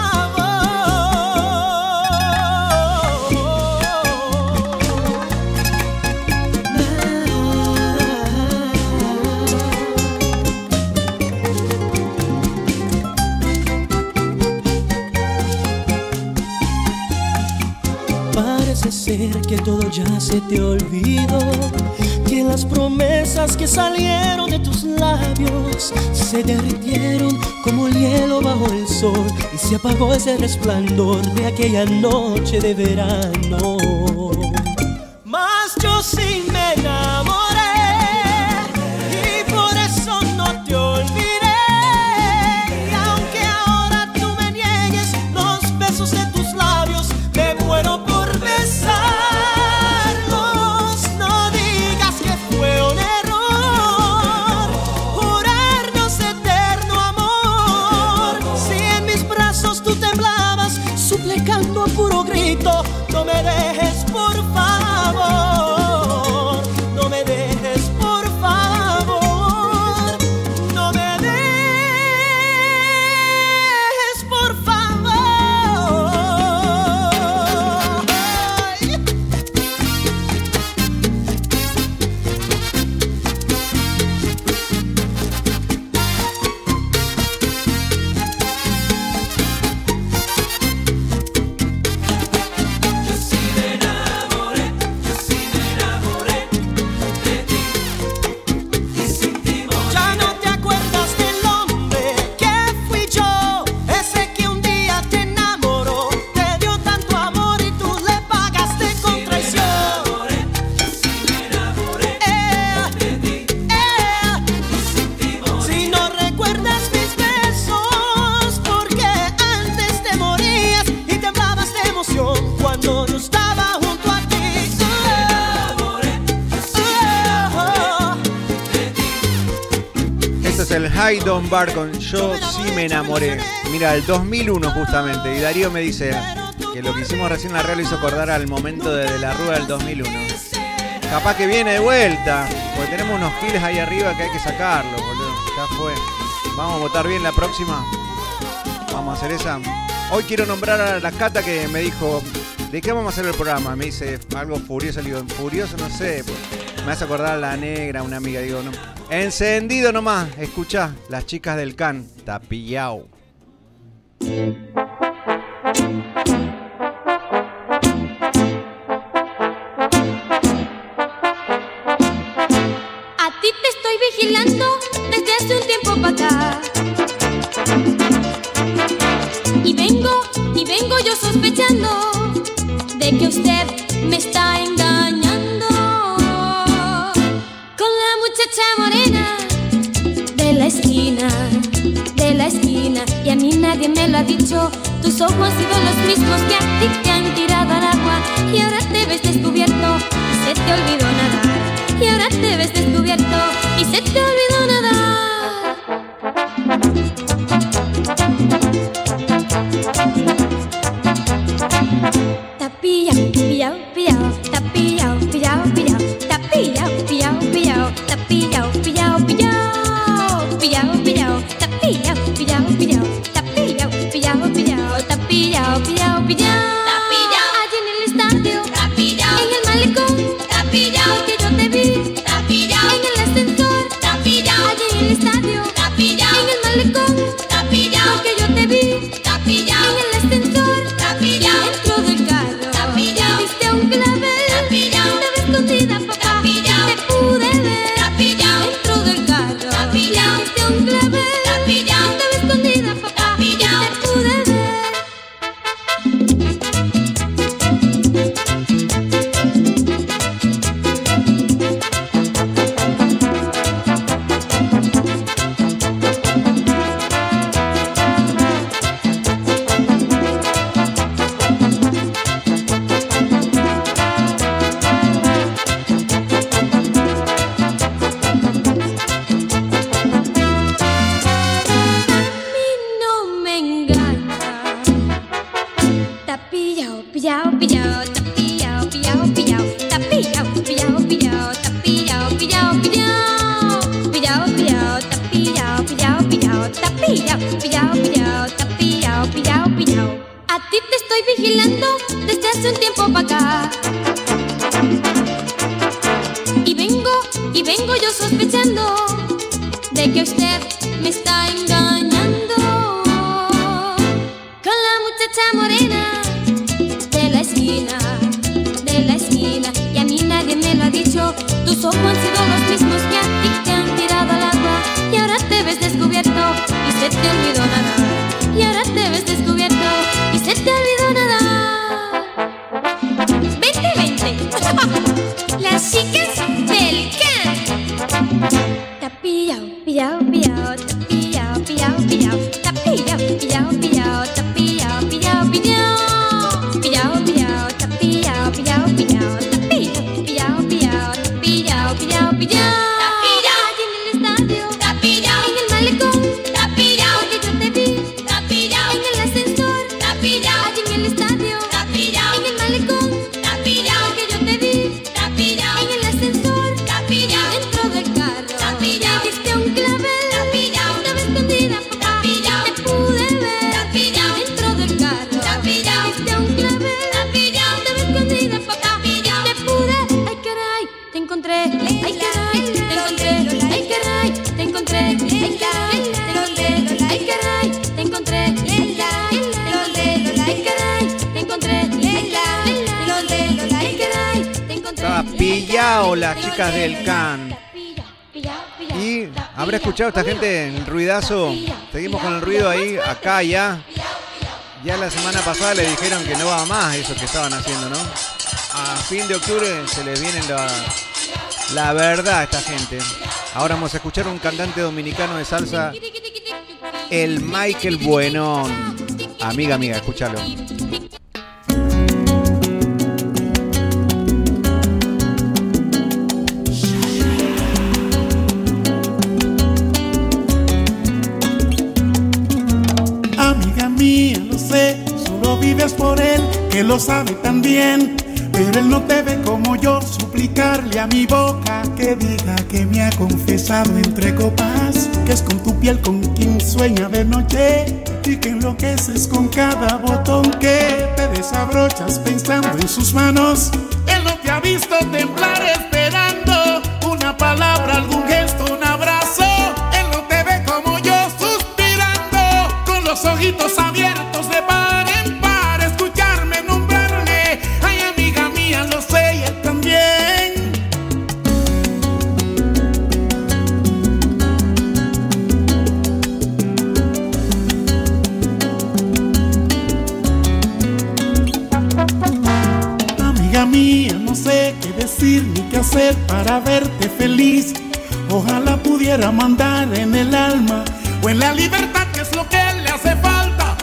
Parece ser que todo ya se te olvidó, que las promesas que salieron de tus labios se derritieron como el hielo bajo el sol y se apagó ese resplandor de aquella noche de verano. Mas yo sí me enamoré y por eso no te olvidé. Y aunque ahora tú me niegues los besos de tus labios, me muero por besarlos. No digas que fue un error jurarnos eterno amor. Si en mis brazos tú temblabas, suplicando a puro grito, no me dejes por favor. No me dejes por favor. No me dejes por favor. Ya no te acuerdas del hombre que fui yo, ese que un día te enamoró, te dio tanto amor y tú le pagaste con traición. Si no recuerdas mis besos, porque antes te morías y temblabas de emoción cuando yo estaba junto a ti. Este es el Haydn Bar con Yo sí me enamoré. Mira, el 2001 justamente. Y Darío me dice que lo que hicimos recién en la radio hizo acordar al momento de la rueda del 2001. Capaz que viene de vuelta, porque tenemos unos giles ahí arriba que hay que sacarlos, boludo. Ya fue. Vamos a votar bien la próxima. Vamos a hacer esa. Hoy quiero nombrar a la Cata que me dijo, ¿de qué vamos a hacer el programa? Me dice algo furioso. Le digo, furioso no sé. Me hace acordar a la negra, una amiga. Digo, no. Encendido nomás. Escuchá, las chicas del Can. Tapillao. A ti te estoy vigilando desde hace un tiempo para acá. Y vengo yo sospechando de que usted me está engañando con la muchacha nadie me lo ha dicho. Tus ojos han sido los mismos que a ti te han tirado al agua. Y ahora te ves descubierto y se te olvidó nadar. Y ahora te ves descubierto y se te olvidó nadar. Te pillao, pillao, pillao, te pillao, pillao, pillao, te pillao, pillao, pillao, te pillao, pillao, pillao, pillao, pillao, te pillao, pillao, pillao, te pillao, pillao, pillao, te pillao, pillao, pillao. Allí en el estadio, en el malecón, porque yo te vi, en el ascensor, allí en el estadio, en el malecón, porque yo te vi, en el ascensor, dentro del carro, viste un clavel, estaba escondida papá, te pude ver, dentro del carro, viste un clavel, estaba escondida papá, te pude ver. A ti te estoy vigilando desde hace un tiempo para acá. Y vengo yo sospechando de que usted me está engañando con la muchacha morena de la esquina, y a mí nadie me lo ha dicho. Tus ojos han sido los mismos que a ti te han tirado al agua. Y ahora te ves descubierto y se te olvidó nadar. Y ahora te ves descubierto y se te olvidó nadar. Vente, vente. Las chicas del can. Te ha pillao, pillao, pillao, te ha pillao, pillao, pillao, te ha pillao, pillao, pillao, te ha pillao, pillao, pillao, pillao, pillao, te ha pillao, pillao, pillao, te ha pillao, pillao, pillao, te ha pillao, pillao, pillao. Allí en el estadio, en el malecón, porque yo te vi, en el ascensor, allí en el estadio, en el malecón, porque yo te vi, en el ascensor, dentro del carro, diste un clavel, estaba escondida papá, te pude ver, dentro del carro, diste un clavel, estaba escondida papá, te pude, ay caray, te encontré, ay caray, te encontré, ay caray, te encontré, ay caray, te encontré, ay caray, te encontré, ay caray, ay caray, te encontré, ay caray, te encontré. Estaba pillao las chicas del can. Y habrá escuchado esta gente el ruidazo. Seguimos con el ruido ahí, acá ya. Ya la semana pasada le dijeron que no va más eso que estaban haciendo, ¿no? A fin de octubre se les viene la verdad a esta gente. Ahora vamos a escuchar un cantante dominicano de salsa, el Michael Buenón. Amiga, escúchalo. Amiga mía, lo sé, solo vives por él, que lo sabe tan bien. Pero él no te ve como yo, suplicarle a mi boca que diga que me ha confesado entre copas, que es con tu piel con quien sueña de noche y que enloqueces con cada botón que te desabrochas pensando en sus manos. Él no te ha visto temblar esperando una palabra, algún gesto, un abrazo. Él no te ve como yo suspirando con los ojitos abiertos de par en par, escucharme nombrarme. Ay, amiga mía, lo sé y él también. Amiga mía, no sé qué decir ni qué hacer para verte feliz. Ojalá pudiera mandar en el alma o en la libertad, que es lo que le hace falta.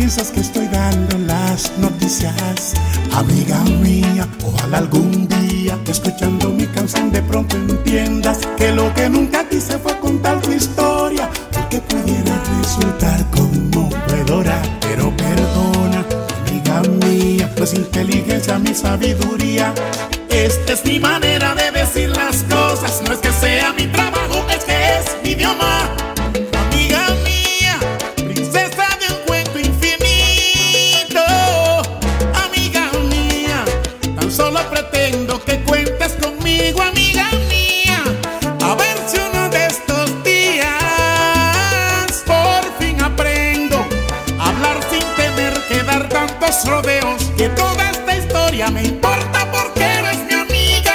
piensas que estoy dando las noticias. Amiga mía, ojalá algún día, escuchando mi canción, de pronto entiendas que lo que nunca quise fue contar tu historia, porque pudiera resultar conmovedora. Pero perdona, amiga mía, pues inteligencia, mi sabiduría. Esta es mi manera de decir las cosas. No es que sea mi trabajo, es que es mi idioma. Amiga mía, princesa de un cuento infinito. Amiga mía, tan solo pretendo que cuentes conmigo, amiga mía. A ver si uno de estos días por fin aprendo a hablar sin tener que dar tantos rodeos. Que toda esta historia me importa porque eres mi amiga.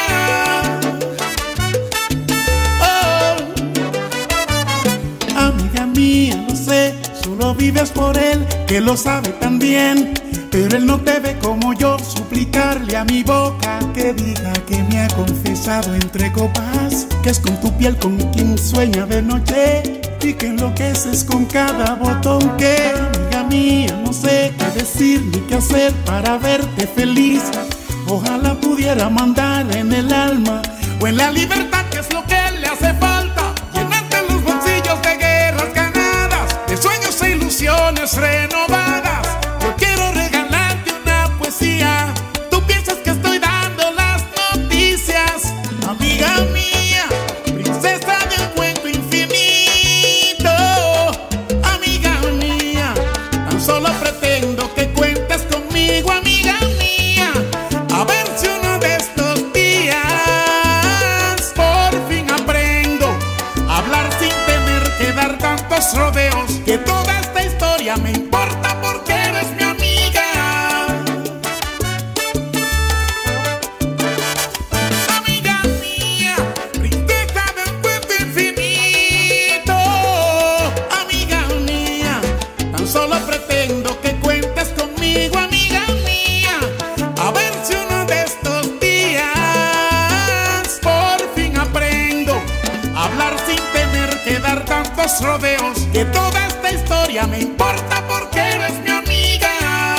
Oh, amiga mía, lo sé, solo vives por él, que lo sabe también. Pero él no te ve como yo, suplicarle a mi boca que diga que me ha confesado entre copas, que es con tu piel con quien sueña de noche y que enloqueces con cada botón. Que, amiga mía, no sé qué decir ni qué hacer para verte feliz. Ojalá pudiera mandar en el alma o en la libertad, que es lo que le hace falta. Llenarte los bolsillos de guerras ganadas, de sueños e ilusiones renovadas. Yo quiero regalarte una poesía. Tú piensas que estoy dando las noticias. Amiga mía, princesa de un cuento infinito. Amiga mía, tan solo pretendo que cuentes conmigo, amiga mía. A ver si uno de estos días por fin aprendo a hablar sin tener que dar tantos rodeos. Que toda esta historia me importa porque eres mi amiga. Amiga mía, princesa de un cuento infinito. Amiga mía, tan solo pretendo que cuentes conmigo, amiga mía. A ver si uno de estos días por fin aprendo a hablar sin tener que dar tantos rodeos. Que toda esta historia me importa porque eres mi amiga.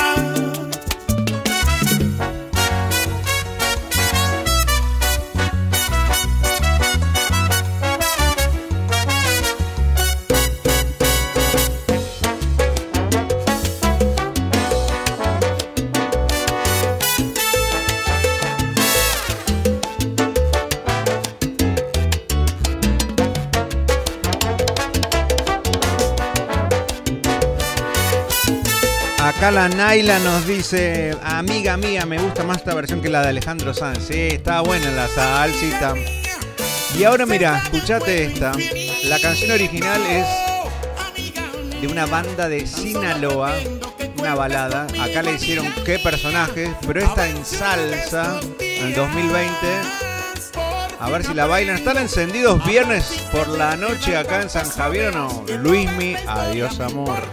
Acá la Naila nos dice: amiga mía, me gusta más esta versión que la de Alejandro Sanz. Sí, está buena la salsita. Y ahora mira, escuchate esta. La canción original es de una banda de Sinaloa, una balada. Acá le hicieron qué personajes, pero esta en salsa, en el 2020. A ver si la bailan. ¿Están encendidos viernes por la noche acá en San Javier o no? Luismi, adiós amor.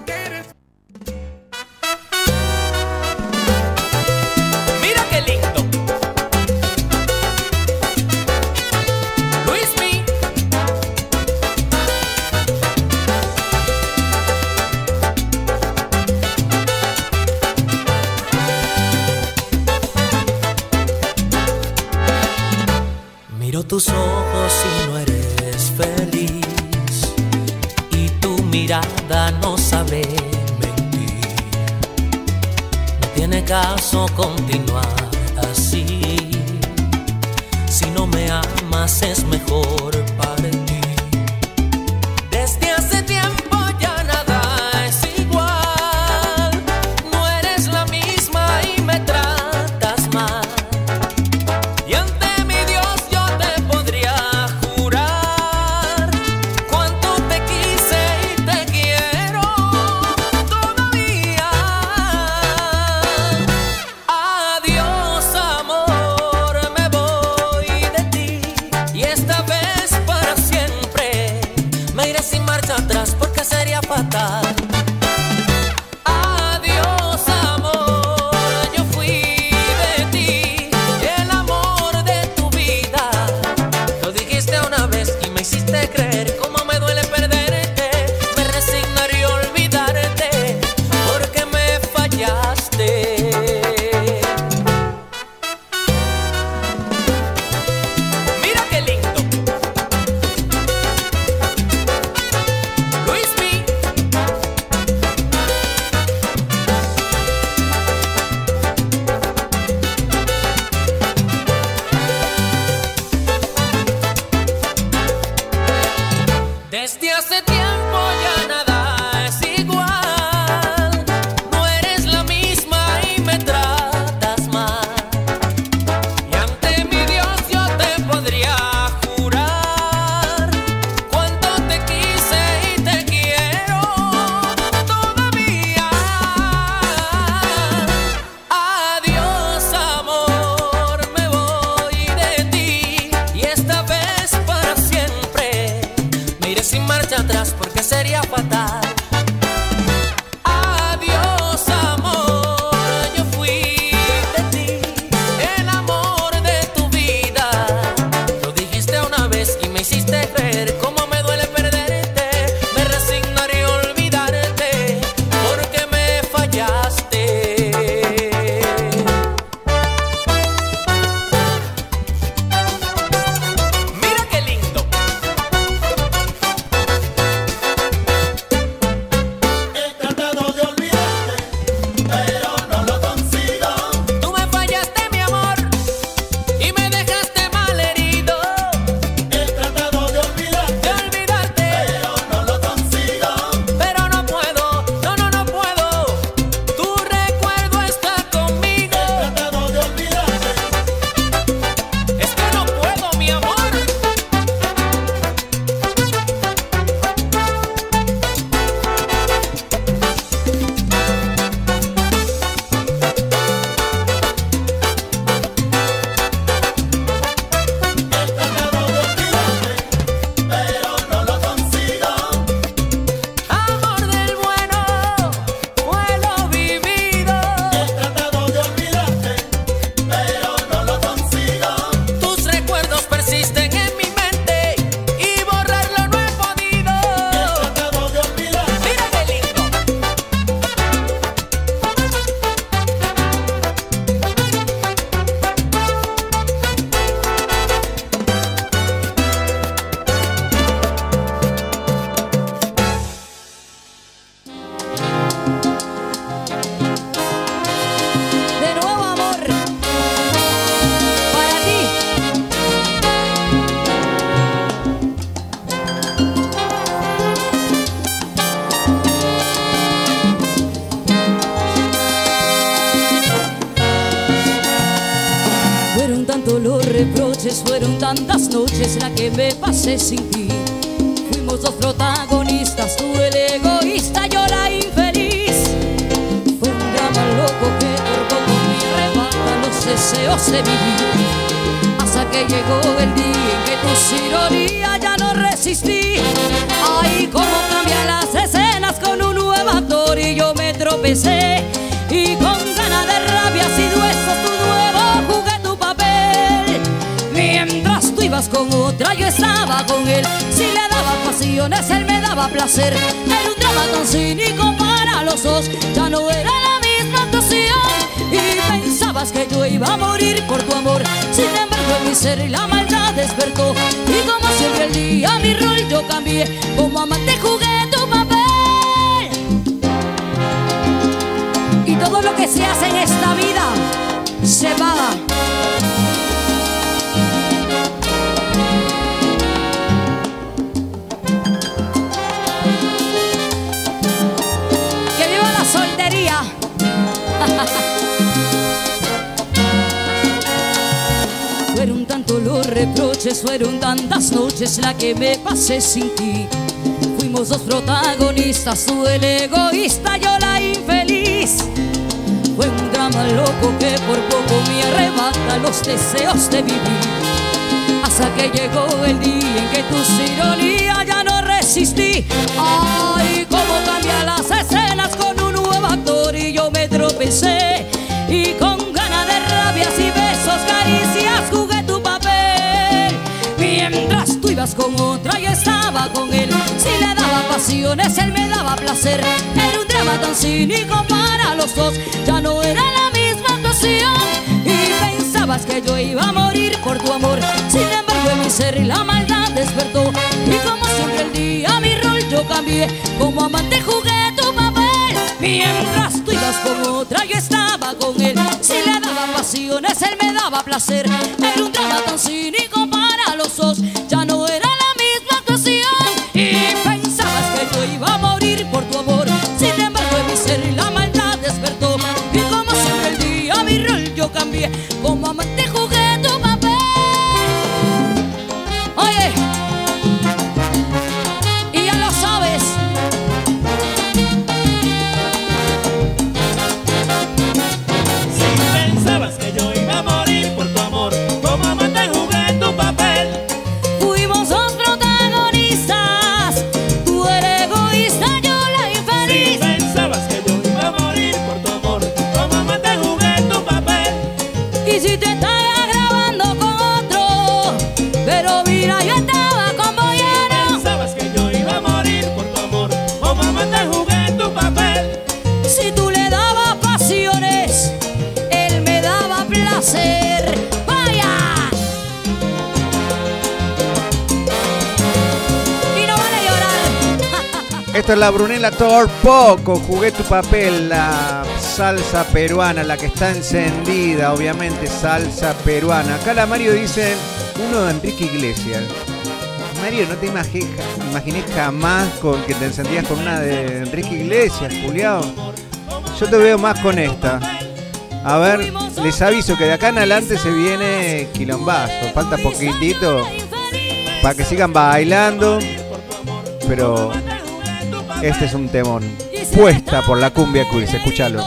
Mira qué lindo. Luismi. Miro tus ojos y no eres feliz, y tu mirada no sabe mentir. No tiene caso continuar así. Si no me amas es mejor para ti. Desde hace tiempo ya nada es igual. No eres la misma y me tratas mal. Y ante mi Dios yo te podría jurar cuánto te quise y te quiero todavía. Adiós amor, me voy de ti, y esta vez para Desde hace tiempo ya nada es igual. No eres la misma y me tratas mal. Y ante mi Dios yo te podría jurar cuánto te quise y te quiero todavía. Adiós amor, me voy de ti y esta vez para siempre. Me iré sin marcha atrás porque sería fatal. Adiós amor, yo fui de ti, el amor de tu vida. Lo dijiste una vez y me hiciste creer cómo me duele perderte. Me resignaré a olvidarte porque me fallaste. Mira qué lindo. He tratado de olvidarte, pero no lo consigo. Tú me fallaste, mi amor, y me dejaste mal herido. He tratado de olvidarte, pero no lo consigo. Pero no puedo, no puedo. Tu recuerdo está conmigo. He tratado de olvidarte, Es que no puedo, mi amor. pero no lo consigo. Amor del bueno, fue lo vivido. He tratado de olvidarte, pero no lo consigo. Tus recuerdos persisten en mi mente y borrarlo no he podido. He tratado de olvidarte, Mira qué lindo. De nuevo amor para ti. Fueron tantos los reproches, fueron tantas noches las que me pasé sin ti. Fuimos dos protagonistas, tú el egoísta, yo la infeliz. Fue un drama loco que por poco me arrebata los deseos de vivir. Hasta que llegó el día en que tus ironías ya no resistí. Ay, cómo cambian las escenas con un nuevo actor y yo me tropecé. Y con ganas de rabia, si eso tu nuevo jugué tu papel. Mientras tú ibas con otra, yo estaba con él. Si le daba pasiones, él me daba placer. Era un drama tan cínico para los dos, ya no era la misma actuación. Y pensabas que yo iba a morir por tu amor. Sin embargo, en mi ser la maldad despertó. Y como siempre el día mi rol yo cambié. Como amante jugué tu papel. Y todo lo que se hace en esta vida se paga. ¡Que viva la soltería! Fueron tantos los reproches, fueron tantas noches las que me pasé sin ti. Fuimos dos protagonistas, tú el egoísta, yo la infeliz. Fue un drama loco que por poco me arrebata los deseos de vivir. Hasta que llegó el día en que tus ironías ya no resistí. Ay, cómo cambian las escenas con un nuevo actor y yo me tropecé. Y con ganas de rabias y besos, caricias, jugué tu papel. Mientras tú ibas con otra, yo estaba con él. Si le daba pasiones, él me daba placer. Era un drama tan cínico para los dos, ya no era la misma actuación. Y pensabas que yo iba a morir por tu amor. Sin embargo, en mi ser la maldad despertó. Y como siempre el día mi rol yo cambié. Como amante jugué tu papel. Mientras tú ibas con otra, yo estaba con él. Si le daba pasiones, él me daba placer. Era un drama tan cínico para los dos, ya no era la misma actuación. Y Esto es la Brunella Torpoco, jugué tu papel, la salsa peruana, la que está encendida, obviamente salsa peruana. Acá la Mario dice uno de Enrique Iglesias. Mario, no te imaginé jamás que te encendías con una de Enrique Iglesias, Julián. Yo te veo más con esta. A ver, les aviso que de acá en adelante se viene quilombazo. Falta poquitito para que sigan bailando. Pero este es un temón. Puesta por la Cumbia Quiz, escúchalo.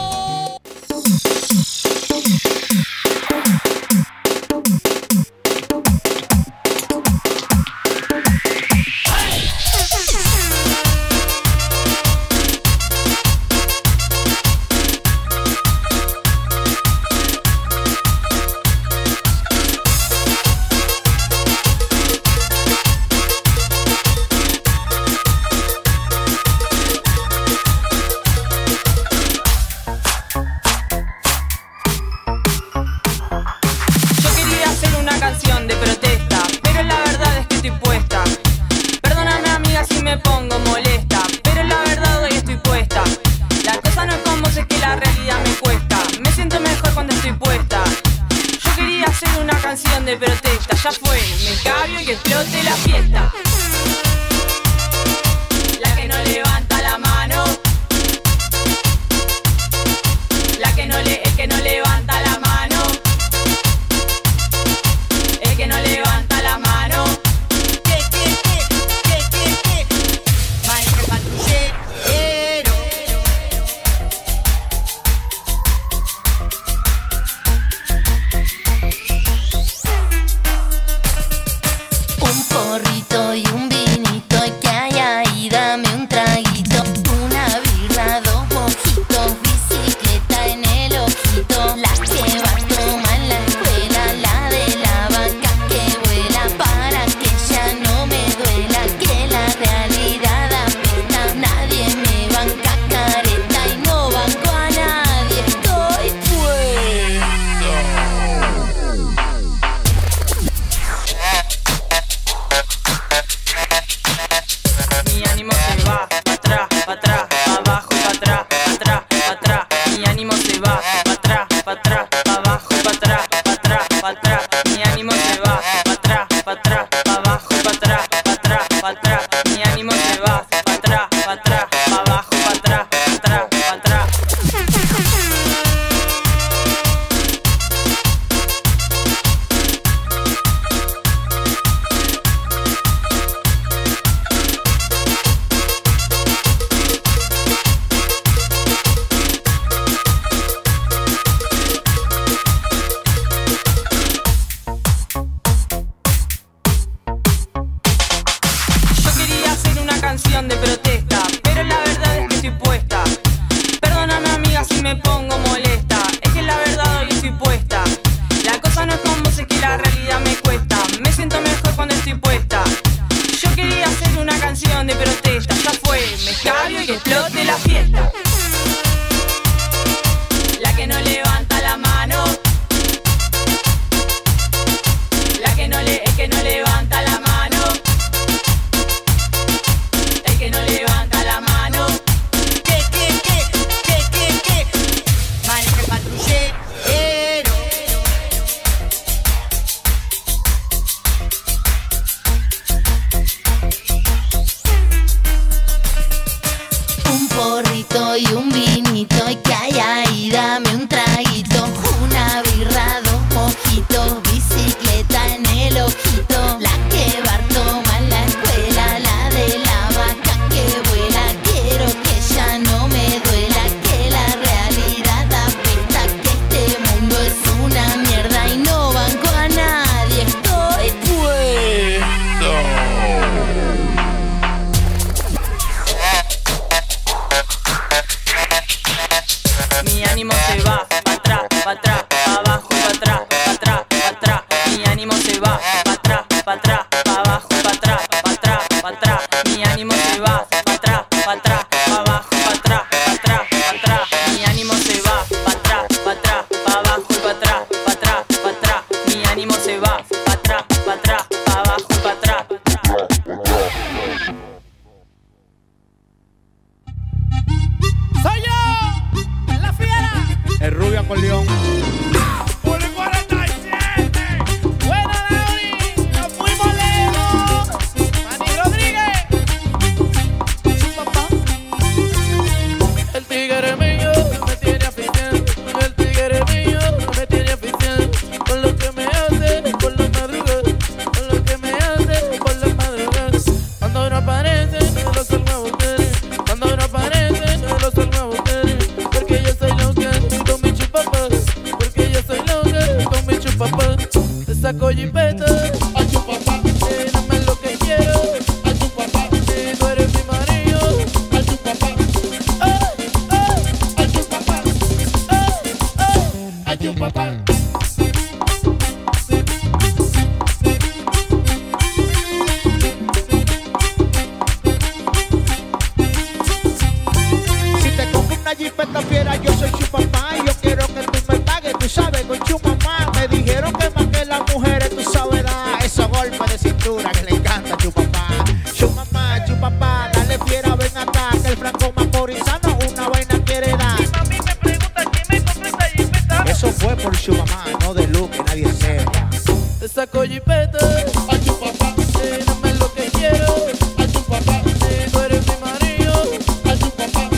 de cintura que le encanta chupapá, dale fiera, ven acá, que el Franco Macorizano una vaina quiere dar. Y mami me pregunta quién me compró esta jipeta. Eso fue por chupamá, no de luz, que nadie sepa. Te saco jipeta, a chupapá, dame lo que quiero, a chupapá, tú eres mi marido, a chupapá,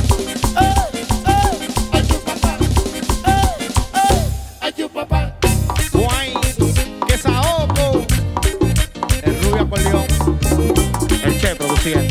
a chupapá, a chupapá. Guay, que saoco, el Rubio Acordeón, el Che produciendo.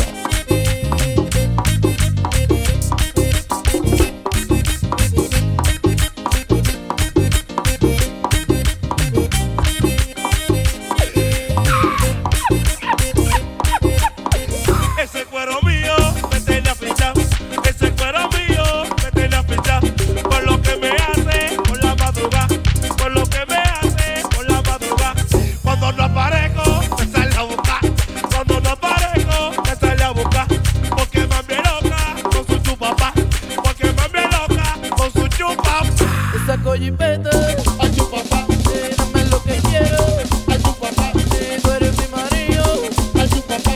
Ese cuero mío, vete la ficha. Ese cuero mío, vete la ficha. Por lo que me hace por la madrugada. Por lo que me hace por la madrugada. Cuando no aparezco, me sale a buscar. Cuando no aparezco, me sale a buscar. Porque mami es loca con su chupapá. Porque mami es loca con su chupapá. Te saco jipeta, a chupapá. Dame lo que quiero, a chupapá. Tú eres mi marido, a chupapá.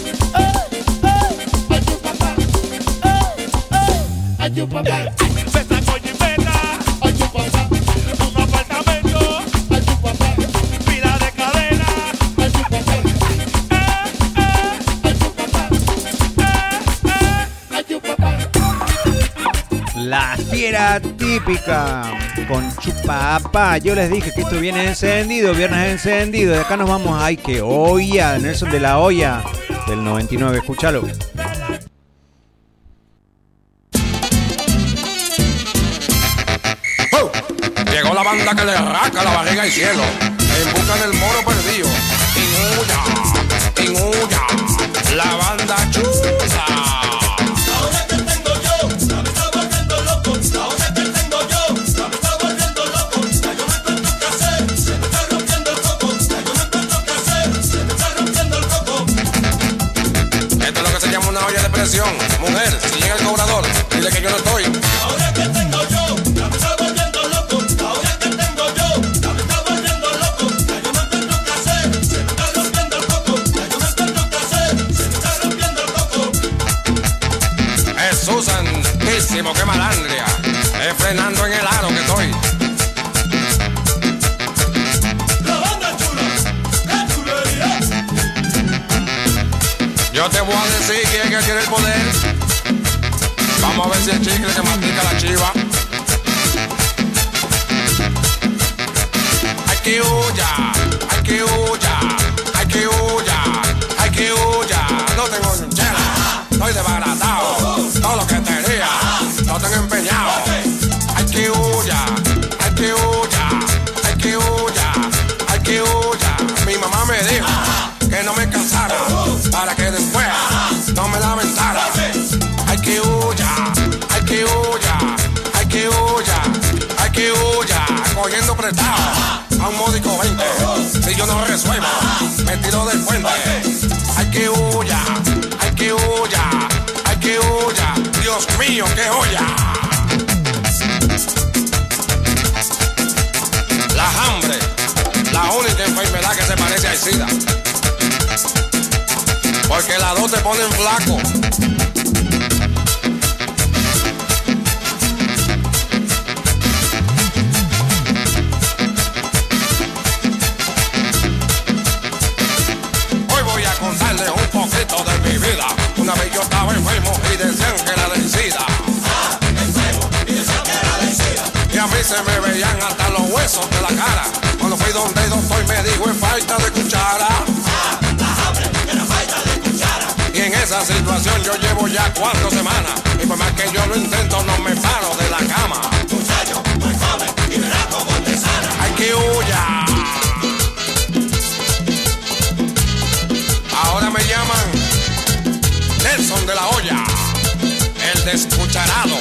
Me saco jipeta, a chupapá. Un apartamento, a chupapá. Pila de cadena, a chupapá. A chupapá. La fiera típica con chupapá. Yo les dije que esto viene encendido, viernes encendido. De acá nos vamos a Ay que olla, Nelson de la Olla del 99. Escúchalo. Llegó la banda que le arranca la barriga al cielo, en busca del mono perdido. En huya, la banda chusa. Ahora que tengo yo, ya me está volviendo loco. Ahora que tengo yo, ya me está volviendo loco. Ya yo no encuentro qué hacer, se me está rompiendo el coco. Ya yo no encuentro qué hacer, se me está rompiendo el coco. Esto es lo que se llama una olla de presión. Mujer, si llega el cobrador, dile que yo no estoy. Ahora que tengo yo, ya me está volviendo loco. Ahora que tengo yo, ya me está volviendo loco. Ya yo no encuentro qué hacer, se me está rompiendo el coco. Ya yo no encuentro qué hacer, se me está rompiendo el coco. Jesús santísimo, qué malandria. Frenando en el aro que estoy. La banda chula, qué chulería. Yo te voy a decir quién es que tiene el poder. Vamos a ver si el chicle que mastica la chiva. Hay que huya, hay que huya, hay que huya, hay que huya. No tengo chela, estoy desbaratado. Todo lo que tenía, lo tengo empeñado. Hay que huya, hay que huya, hay que huya, hay que huya. Mi mamá me dijo que no me casara para que después no me lamentara. Hay que huya, hay que huya, hay que huya, hay que huya. Cogiendo prestado a un módico 20. Si yo no resuelvo, me tiro del puente. Hay que huya, hay que huya, hay que huya. Dios mío, qué olla. La hambre, la única enfermedad que se parece al SIDA. Porque las dos te ponen flaco. Hoy voy a contarles un poquito de mi vida. Una vez yo estaba enfermo y decían que era del SIDA. Y a mí se me veían hasta los huesos de la cara. Cuando fui donde el doctor me dijo es falta de cuchara. Y en esa situación yo llevo ya 4 semanas. Y por más que yo lo intento no me paro de la cama. Muchacho, muy joven y verá cómo te sana. Hay que huya. Ahora me llaman Nelson de la Olla, el descucharado.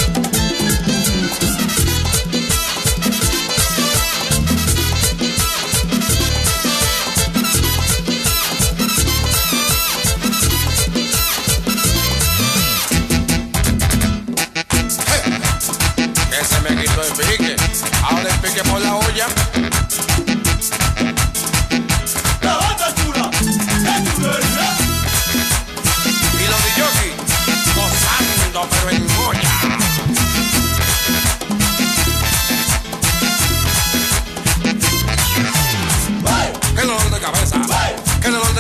Que se me quitó el pique. Ahora el pique por la olla. La banda chula,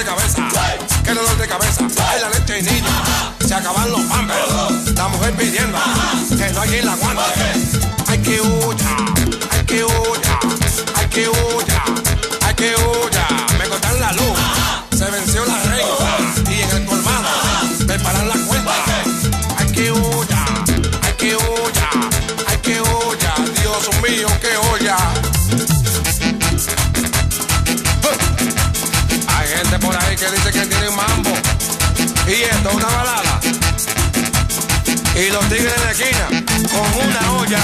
cabeza, que dolor de cabeza. Hay la leche y niño, se acaban los pampers. La mujer pidiendo que no hay quien la aguante. Hay que huya, hay que huya, hay que huya, hay que huya. Me cortan la luz, se venció la reina y en el colmado me paran la cuenta. Hay que huya, hay que huya, hay que huya. Dios mío, que olla. Hay gente por ahí que dice que tiene un mambo y esto es una balada. Y los tigres de la esquina con una olla.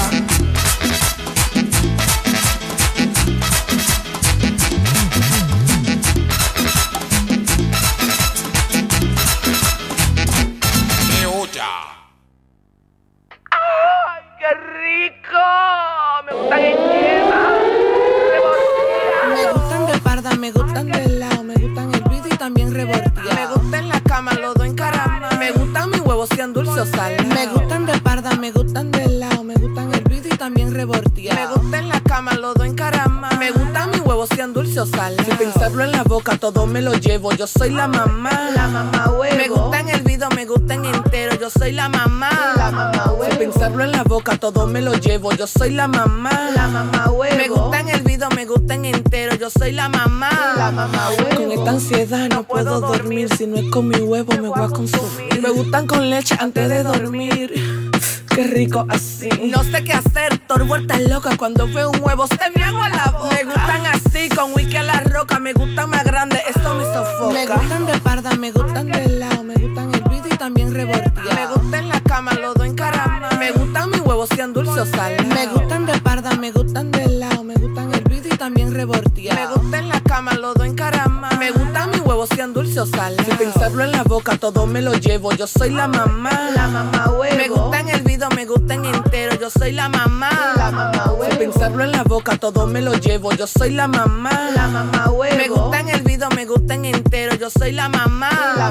¡Qué olla! ¡Ay, qué rico! Me gustan en yema. Me gustan de parda, me gustan de lado, me gustan hervido y también revolteado. Me gusta en la cama, los dos encaramados. Me gustan mis huevos sean dulces o salados. Me gustan de parda, me gustan de lado, me gustan hervido y también revolteado. Me gusta en la cama, los dos encaramados. Me gustan mis huevos sean dulces o salados. Sin pensarlo en la boca, todo me lo llevo. Yo soy la mamá huevo. Me gustan hervido, me gustan entero. Yo soy la mamá huevo. Sin pensarlo en la boca, todo me lo llevo. Yo soy la mamá huevo. Me gustan hervido, me gustan entero. Yo soy la mamá huevo. Con esta ansiedad no puedo dormir. Si no es con mi huevo me voy a consumir. Me gustan con leche antes de dormir. Qué rico así. No sé qué hacer, todo vuelta loca. Cuando veo un huevo se me agua la boca. Me gustan así, con whisky a la roca. Me gustan más grandes, esto me sofoca. Me gustan de parda, me gustan de lado. Me gustan hervido y también revolteado. Me gusta en la cama, los dos encaramados. Me gustan mis huevos sean dulces o salados. Me gustan de parda, me gustan de lado. Me gustan hervido y también revolteado. Me gusta en la cama, los dos encaramados. Me gustan mis huevos sean dulces o salados. Sin pensarlo en la boca, todo me lo llevo. Yo soy la mamá huevo. Me gustan hervido, me gustan entero. Yo soy la mamá huevo. Sin pensarlo en la boca, todo me lo llevo. Yo soy la mamá huevo. Me gustan hervido, me gustan entero. Yo soy la mamá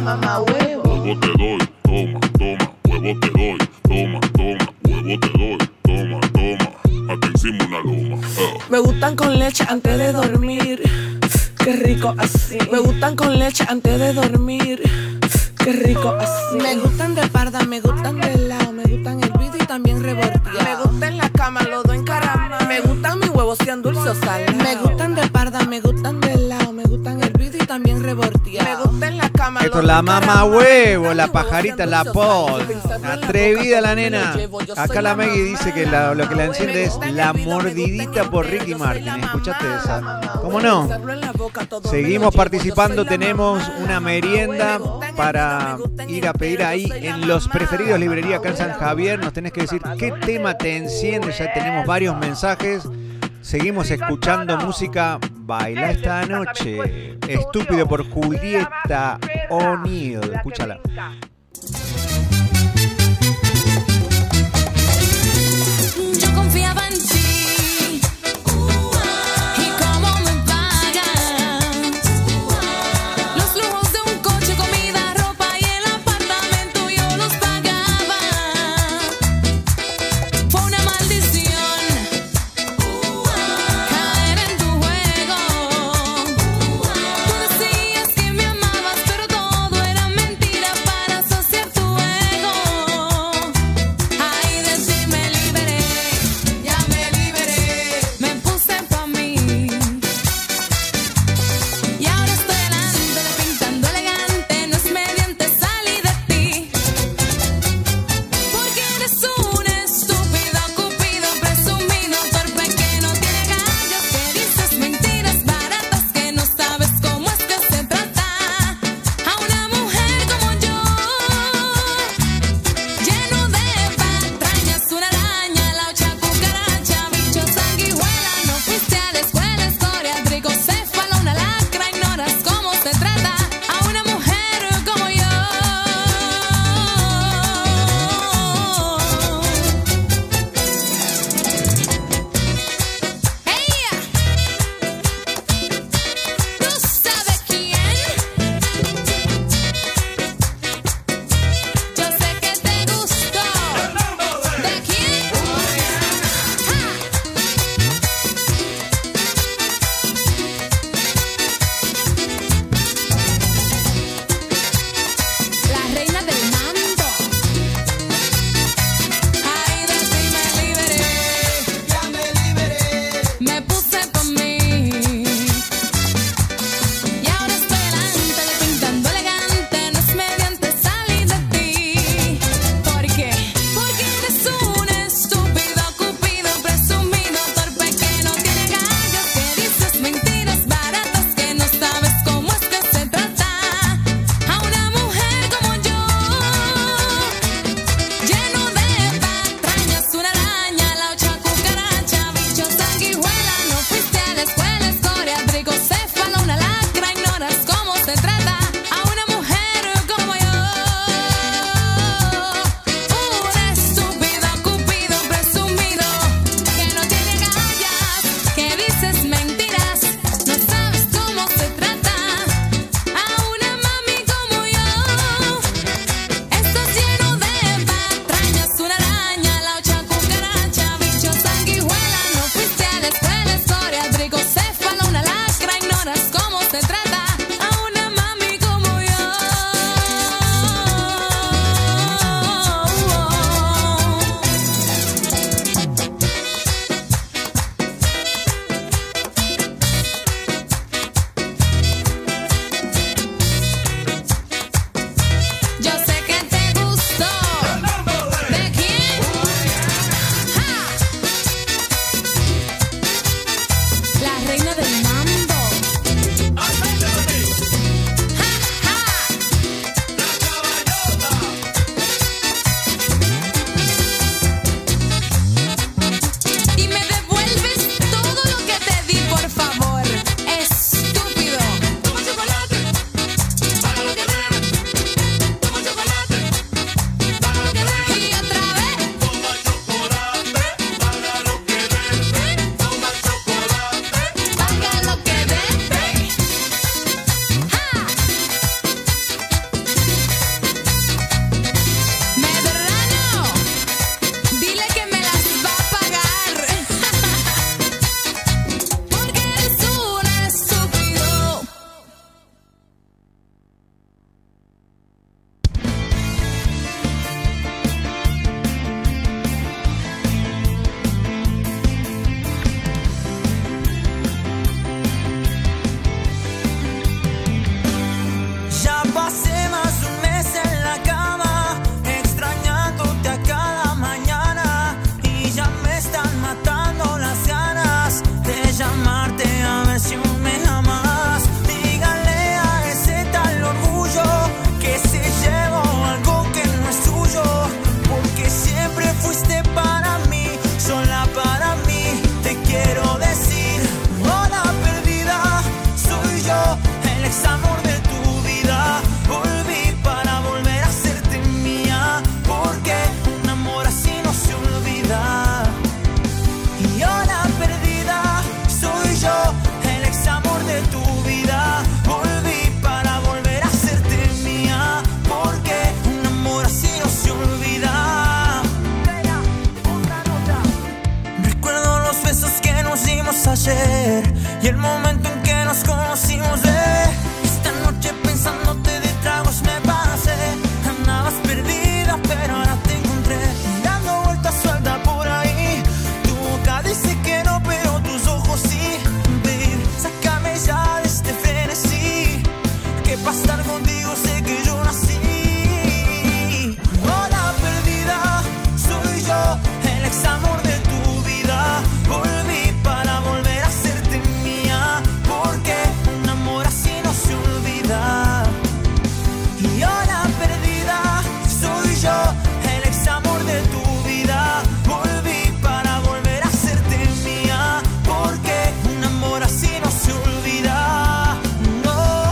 huevo. Huevo te doy, toma, toma. Huevo te doy, toma, toma. Huevo te doy, toma, toma. Hasta encima una loma. Me gustan con leche antes de dormir. Qué rico así. Me gustan con leche antes de dormir. Qué rico así. Me gustan de parda, me gustan de lado. Me gustan hervido y también revolteado. Me gusta en la cama, los dos encaramados. Me gustan mis huevos sean dulces o salados. Me gustan de parda, me gustan de lado. Me gustan hervido y también revolteado. Me gusta en la cama. Esto es la mamá huevo, la pajarita, la Paul. Atrevida la nena. Acá la Maggie dice que lo que la enciende es la mordidita por Ricky Martin. ¿Escuchaste esa? ¿Cómo no? Seguimos participando. Tenemos una merienda para ir a pedir ahí en Los Preferidos Librería acá en San Javier. Nos tenés que decir qué tema te enciende. Ya tenemos varios mensajes. Seguimos escuchando música. Baila esta noche. Estúpido por Julieta O'Neill. Escúchala. Yo confiaba en ti. ¿Y cómo me pagas? Los lujos de un coche, comida, ropa y el apartamento yo los pagaba. Fue una maldición caer en tu juego. Tú decías que me amabas, pero todo era mentira para saciar tu ego. Ay, de ti me liberé, ya me liberé. el momento en que nos conocimos. Esta noche pensándote de tragos me pasé. Andabas perdida, pero ahora te encontré. Dando vueltas suelta por ahí. Tu boca dice que no, pero tus ojos sí. Babe, sácame ya de este frenesí. Que para estar contigo sé que yo nací. Hola perdida, soy yo, el ex amor de tu vida. Volví para volver a hacerte mía, porque un amor así no se olvida. Y hola perdida, soy yo, el ex amor de tu vida. Volví para volver a hacerte mía, porque un amor así no se olvida. No.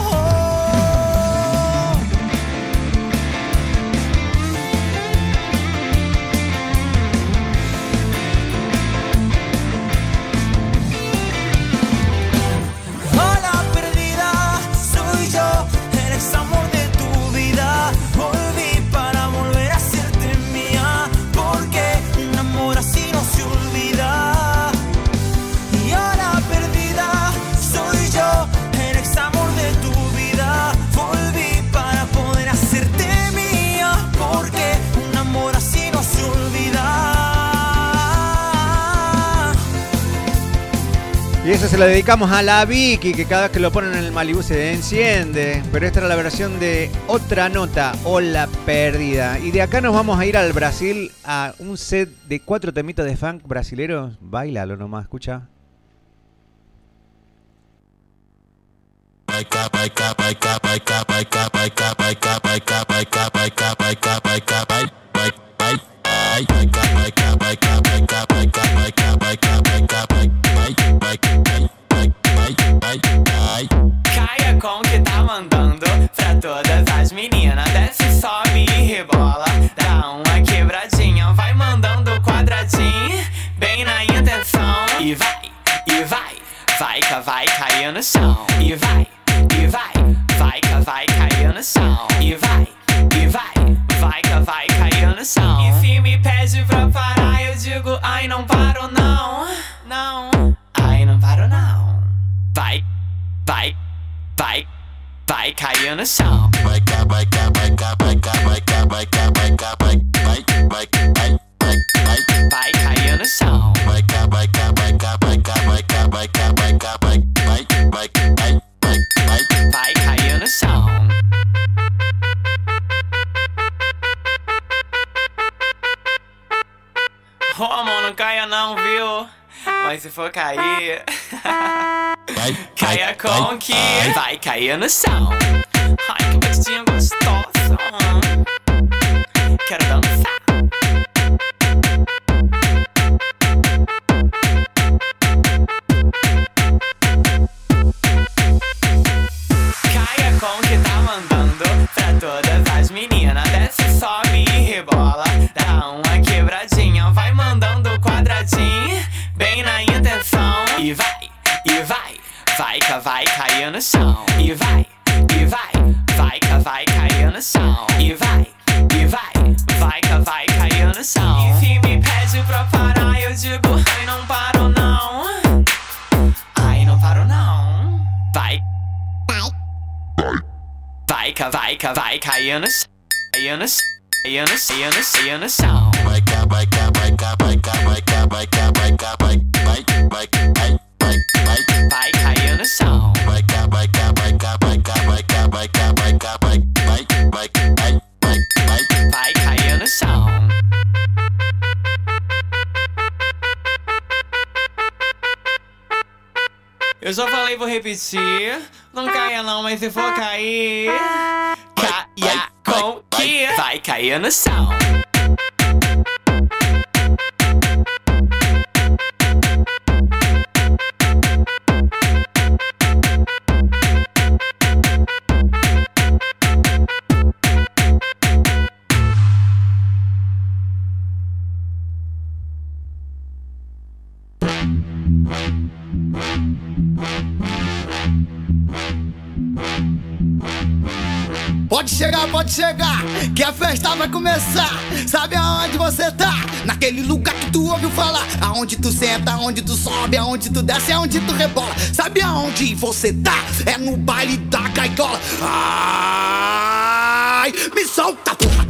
Hola perdida, soy yo, el ex amor de tu vida. Volví para volver a hacerte mía, porque un amor así no se olvida. Y hola perdida, soy yo, el ex amor de tu vida. Volví para poder hacerte mía, porque un amor así no se olvida. Y eso se lo dedicamos a la Vicky, que cada vez que lo ponen en el Malibu se enciende. Pero esta era la versión de Otra Nota, Hola Perdida. Y de acá nos vamos a ir al Brasil a un set de 4 temitas de funk brasileros. Báilalo nomás, escucha. Caia com que tá mandando pra todas as meninas. Desce, sobe e rebola. Dá uma quebradinha, vai mandando quadradinho, bem na intenção. E vai, vai cair no chão. E vai, vai cair no chão. E vai, vai cair no chão. E se me pede pra parar, eu digo, ai não paro não. Não, ai não paro não. Vai cair no chão. Vai cair no chão. Vai cair no chão. Ô amor, não caia não, viu? Mas se for cair, caia com que vai cair no chão. Ai, que batidinha gostosa. Quero dançar. Caia com que tá mandando pra todas as meninas. Desce, sobe e rebola. Dá uma quebradinha, vai mandando quadradinho, bem na intenção. E vai cair no chão. E vai cair no chão. E vai cair no chão. E se me pede pra parar, eu digo, ai não paro não. Ai não paro não. Vai cair no chão. Cair no chão. Cair no chão. Vai cair no chão. Vai cair no chão. Eu só falei, vou repetir. Não caia não, mas se for cair, caia com que vai cair no chão. Pode chegar, que a festa vai começar. Sabe aonde você tá? Naquele lugar que tu ouviu falar. Aonde tu senta, aonde tu sobe, aonde tu desce, aonde tu rebola. Sabe aonde você tá? É no baile da gaiola. Ai, me solta, porra.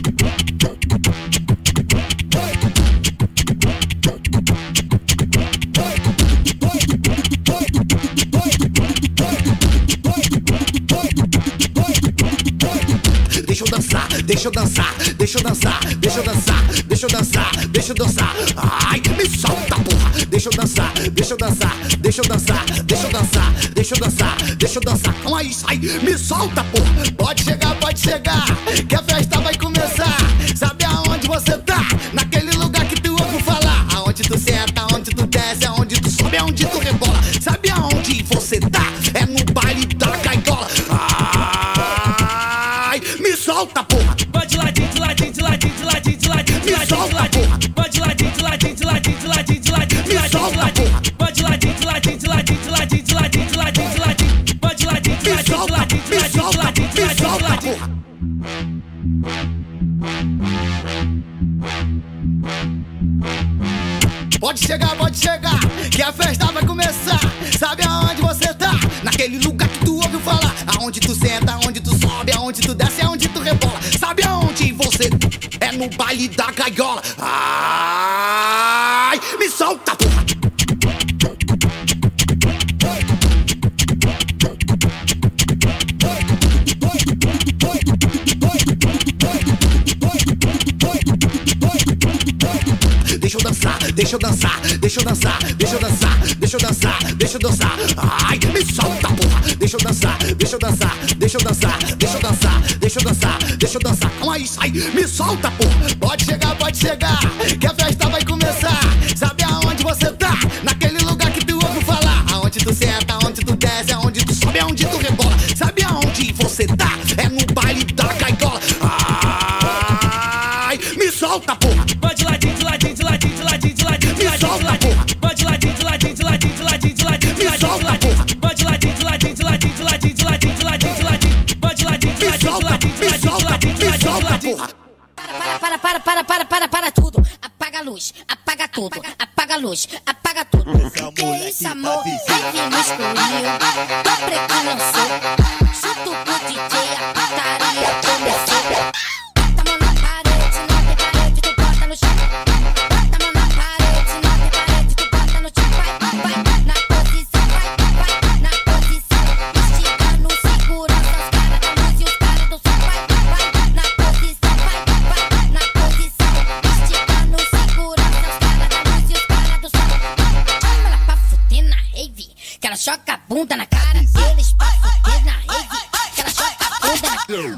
Deixa eu dançar, deixa eu dançar, deixa eu dançar, deixa eu dançar, deixa eu dançar, deixa eu dançar. Ai, me solta, porra. Deixa eu dançar, deixa eu dançar, deixa eu dançar, deixa eu dançar, deixa eu dançar, deixa eu dançar. Então aí, sai, me solta, porra. Pode chegar, que a festa vai começar. Sabe aonde você tá? Naquele lugar que tu ouve falar. Aonde tu senta, aonde tu desce, aonde tu sobe, aonde tu rebola. Sabe aonde você tá? É no baile da gaiola. Me solta, porra! Vai de ladinho, de ladinho, de ladinho, de ladinho, de ladinho, de ladinho, de ladinho. Vai de ladinho, de ladinho, de ladinho, de ladinho, de ladinho, de ladinho, de ladinho. Vai de ladinho, de ladinho, de ladinho, de ladinho, de ladinho, de ladinho, de ladinho. Vai de ladinho, de ladinho, de ladinho, de ladinho, de ladinho, de ladinho, de ladinho. Pode chegar, que a festa vai começar. Sabe aonde você tá? Naquele lugar que tu ouviu falar. Aonde tu senta, aonde tu sobe, aonde tu desce, aonde tu rebola. Sabe aonde você é no baile da gaiola. Ai, me solta, porra. Deixa eu dançar, deixa eu dançar, deixa eu dançar, deixa eu dançar, deixa eu dançar, deixa eu dançar. Ai, me solta, porra. Deixa eu dançar, deixa eu dançar, deixa eu dançar, deixa eu dançar, deixa eu dançar, deixa eu dançar. Então aí, sai, me solta, porra. Pode chegar, que a festa vai começar. Sabe aonde você tá? Naquele lugar que tu ouve falar. Aonde tu senta, aonde tu desce, aonde tu sobe, aonde tu rebola. Sabe aonde você tá? É no baile da gaiola. Ai, me solta, porra. Vai de ladinho, de ladinho, de ladinho, de ladinho, de ladinho, de ladinho, de ladinho. Vai de ladinho, de ladinho, de ladinho, de ladinho, de ladinho, de ladinho, de ladinho. Vai de ladinho, de ladinho, de ladinho, de ladinho, de ladinho, de ladinho, de ladinho. Vai de ladinho, de ladinho, de ladinho, de ladinho, de ladinho, de ladinho. Para tudo. Apaga a luz, apaga tudo. Apaga a luz, apaga tudo. Que isso, amor? Vive no escurinho. Tô preto, não sou. Chuto pro DJ, a putaria começou. Bota a mão na parede, não tem parede, tu bota no chão. Bota a mão na parede, não tem parede, tu bota no chão. Vai, na posição, vai, na posição. Esticando segurança, os caras da luz e os caras do som. Vai, na posição, vai, na posição. Esticando segurança, os caras da luz e os caras do som. Chama ela pra fuder na rave, que ela choca a bunda na cara deles. Pra fuder na rave, que ela choca a bunda na cara.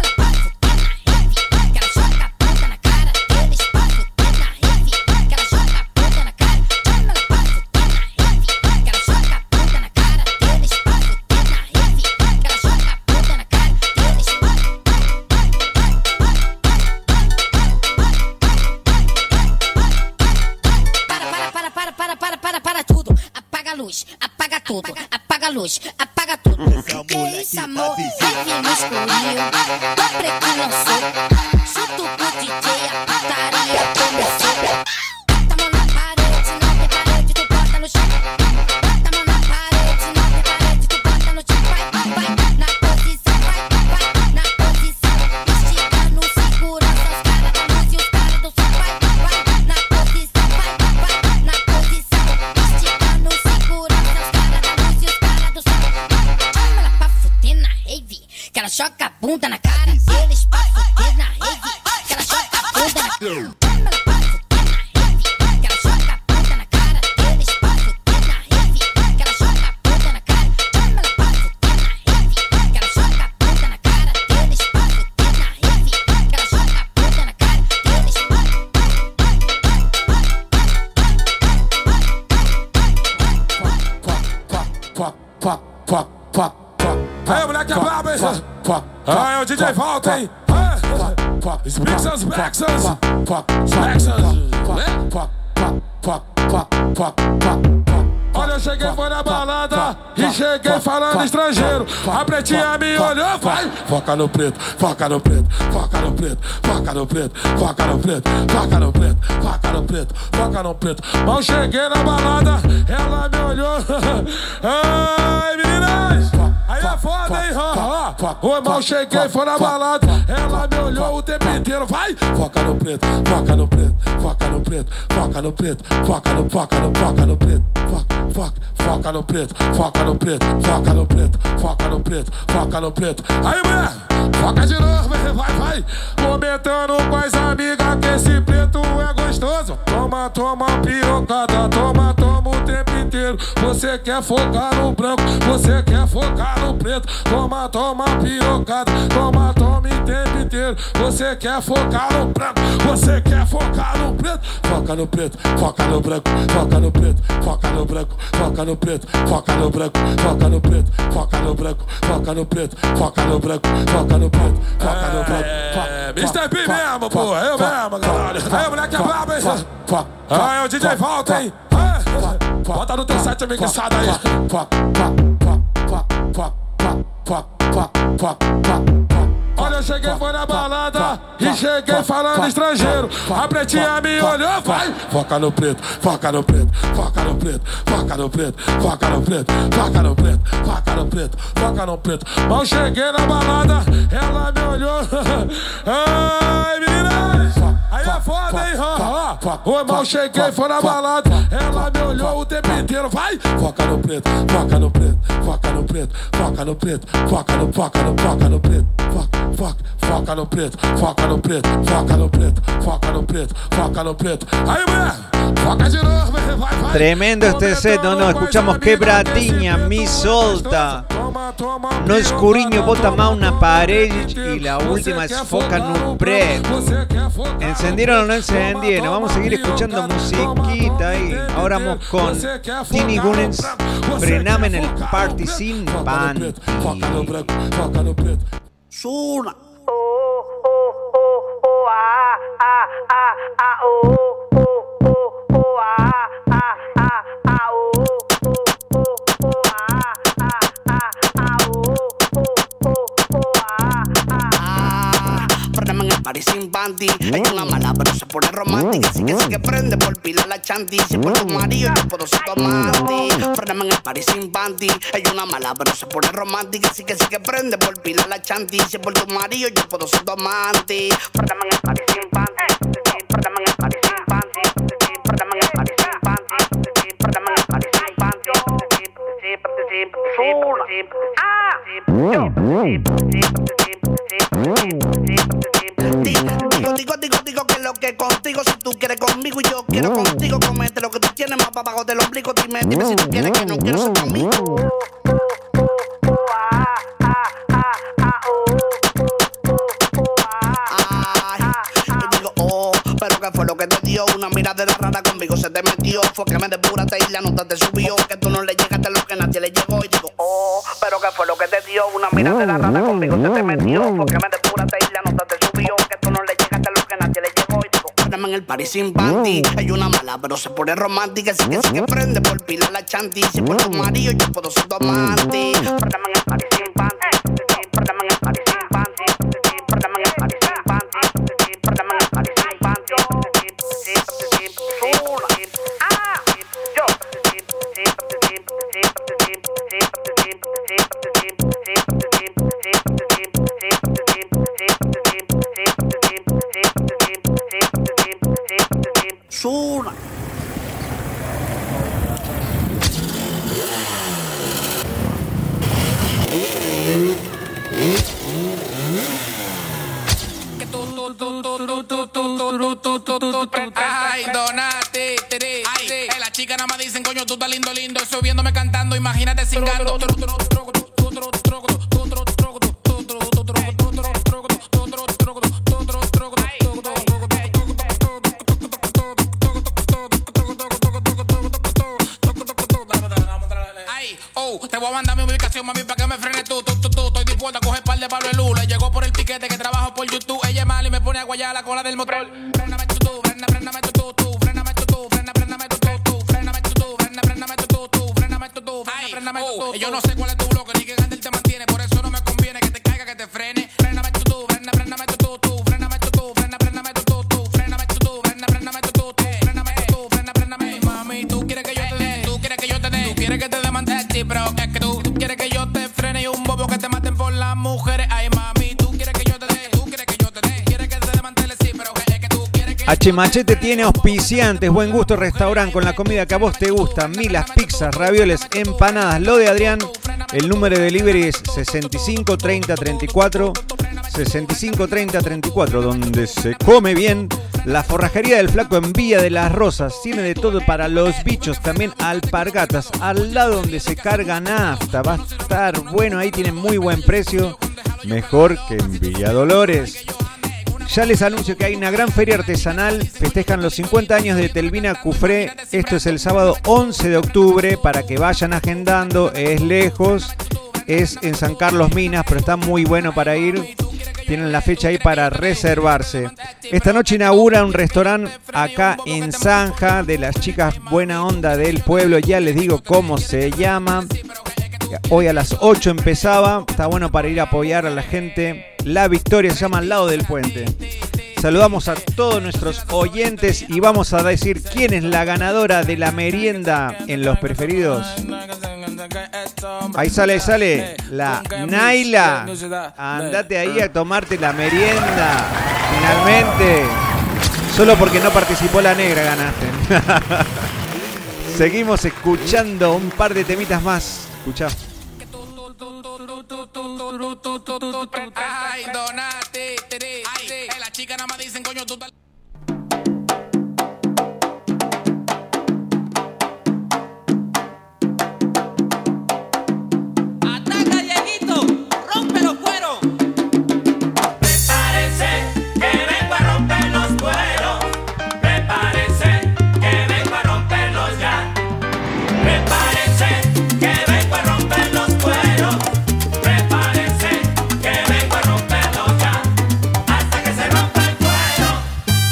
Para tudo. Apaga a luz, apaga tudo. Apaga a luz, apaga tudo. Que isso, amor? Vive no escurinho. Tô preto, não sou. Chuto pro DJ, a putaria começou. Bota a mão na parede, não tem parede, tu bota no chão. Bota a mão na parede, não tem parede, tu bota no chão. Vai, na posição, vai, na posição. Esticando segurança, os caras da luz e os caras do som. Vai, na posição, vai, na posição. Esticando segurança, os caras da luz e os caras do som. Chama ela pra fuder na rave, que ela choca a bunda na cara deles. Pra fuder na rave, que ela choca a bunda na cara. Chama ela pra fuder na rave, que ela choca a bunda na cara deles. Pra fuder na rave, que ela choca a bunda na cara. Chama ela pra fuder na rave, que ela choca a bunda na cara deles. Pra fuder na rave, que ela choca a bunda na cara deles. Aí, moleque, é brabo, hein? Aí, o DJ volta, hein? Spixas, Bexas. Bexas. Olha eu cheguei foi na balada e cheguei falando estrangeiro. A pretinha me olhou, vai. Foca no preto, foca no preto, foca no preto, foca no preto, foca no preto, foca no preto, foca no preto, foca no preto. Mal cheguei na balada, ela me olhou. Ai, meninas, aí é foda, hein? Oi, mal cheguei, foi na balada, ela me olhou o tempo inteiro, vai. Foca no preto, foca no preto, foca no preto, foca no preto, foca no preto, foca no preto, foca no preto, foca no preto, foca no preto, foca no preto. Aí, mulher, foca de novo, vai. Comentando com as amigas que esse preto é gostoso. Toma, pirocada, toma o tempo inteiro. Você quer focar no branco, você quer focar no preto. Toma, pirocada, toma o tempo inteiro. Você quer focar no branco, você quer focar no preto. Foca no preto, foca no branco, foca no preto, foca no branco, foca no preto, foca no branco, foca no preto, foca no branco, foca no preto, foca no branco, foca no preto, foca no branco. Mr. P mesmo, pô, eu mesmo, caralho. Aí, moleque é brabo, hein? Aí, o DJ volta, hein? Bota no teu set a mixada aí. Olha, eu cheguei foi na balada e cheguei falando estrangeiro. A pretinha me olhou, vai. Foca no preto, foca no preto, foca no preto, foca no preto, foca no preto, foca no preto, foca no preto, foca no preto. Mal cheguei na balada, ela me olhou. Ai, meninas, aí é foda, hein? Oi, mal cheguei, foi na balada, ela me olhou o tempo inteiro, vai. Foca no preto, foca no preto, foca no preto, foca no preto, foca no preto, foca no preto, foca no preto, foca no preto, foca no preto, foca no preto, foca no preto. Aí, mulher, foca de novo, vai. Tremendo este set donde escuchamos Quebradinha, Mi Solta. No Escuriño bota más una pared y la última es Foca no preto. ¿Encendieron o no encendieron? Vamos a seguir escuchando musiquita ahí. Ahora vamos con Tini Gunnens, Frename en el Party Sin Panty. Suna. Party sin panty, hay una mala pero se pone romántica. Así que prende por pila la chanti. Si por tu marido yo puedo ser tu amante. Frename en el party sin panty, hay una mala pero se pone romántica. Así que prende por pila la chanti. Si por tu marido yo puedo ser tu amante. Frename en el party sin panty, frename en el party sin panty, frename en el party sin panty, frename en el party sin panty. Digo que lo que contigo, si tú quieres conmigo y yo quiero contigo, comete lo que tú tienes más para abajo del ombligo. Dime si tú quieres que no quiero ser conmigo. Pero que fue lo que te dio una mirada rara conmigo se te metió. Fue que me depuraste y la nota te subió. Que tú no le llegaste a lo que nadie le llegó. Y digo, pero que fue lo que te dio una mirada rara conmigo se te metió. Fue que me depuraste y la nota te subió. Que tú no le llegaste a lo que nadie le llegó. Y digo, frename en el party sin panty. Hay una mala pero se pone romántica. Así que prende por pila la chanti. Si por tu marido yo puedo ser tu amante. Frename en el party sin panty. Frename en el party sin panty. Frename en el party sin panty. Frename en el party sin panty. Suna. Ay, Donati, ay, la chica nada más dicen, coño, tú estás lindo, eso viéndome cantando, imagínate cingando. Te voy a mandar mi ubicación, mami, para que me frenes tú. Estoy dispuesta a coger par de palo de luz. Le llegó por el piquete que trabajo por YouTube. Ella es mala y me pone a guayar la cola del motor. Fréname tú, fréname tú, fréname tú, fréname tú, fréname tú, fréname tú, fréname tú, fréname Yo no sé cuál es tu bloque ni qué grande te mantiene. Por eso no me conviene que te caiga, que te frene. Fréname tú, fréname tú, fréname tú, fréname tú, fréname tú, fréname tú, fréname. Mami, tú quieres que yo te dé, tú quieres que yo te dé, tú quieres que te demande a ti, pero es que tú quieres que yo te frene y un bobo que te maten por las mujeres. Ay, mami, tú quieres que yo te dé, tú quieres que yo te dé, quieres que te demantele, sí, pero es que tú quieres que H Machete tiene auspiciantes, Buen Gusto Restaurant con la comida que a vos te gusta, milas, pizzas, ravioles, empanadas. Lo de Adrián, el número de delivery es 65 30 34 65 30 34, donde se come bien. La forrajería del Flaco en Villa de las Rosas tiene de todo para los bichos, también alpargatas, al lado donde se carga nafta. Va a estar bueno, ahí tienen muy buen precio, mejor que en Villa Dolores. Ya les anuncio que hay una gran feria artesanal, festejan los 50 años de Telvina Cufré. Esto es el sábado 11 de octubre, para que vayan agendando, es lejos, es en San Carlos Minas, pero está muy bueno para ir. Tienen la fecha ahí para reservarse. Esta noche inaugura un restaurante acá en Zanja de las chicas buena onda del pueblo. Ya les digo cómo se llama. Hoy a las 8 empezaba. Está bueno para ir a apoyar a la gente. La Victoria se llama Al lado del puente. Saludamos a todos nuestros oyentes y vamos a decir quién es la ganadora de la merienda en los preferidos. Ahí sale la Naila. Andate ahí a tomarte la merienda. Finalmente. Solo porque no participó la negra ganaste. Seguimos escuchando un par de temitas más. Escuchá. Ay, Donati, ay, la chica nada más dicen, coño, tú tal. Ataca, Dieguito, rompe los cueros. Prepárense, que vengo a romper los cueros. Prepárense, que vengo a romperlos ya. Prepárense, que vengo a romper los cueros. Prepárense, que vengo a romperlos ya. Hasta que se rompa el cuero.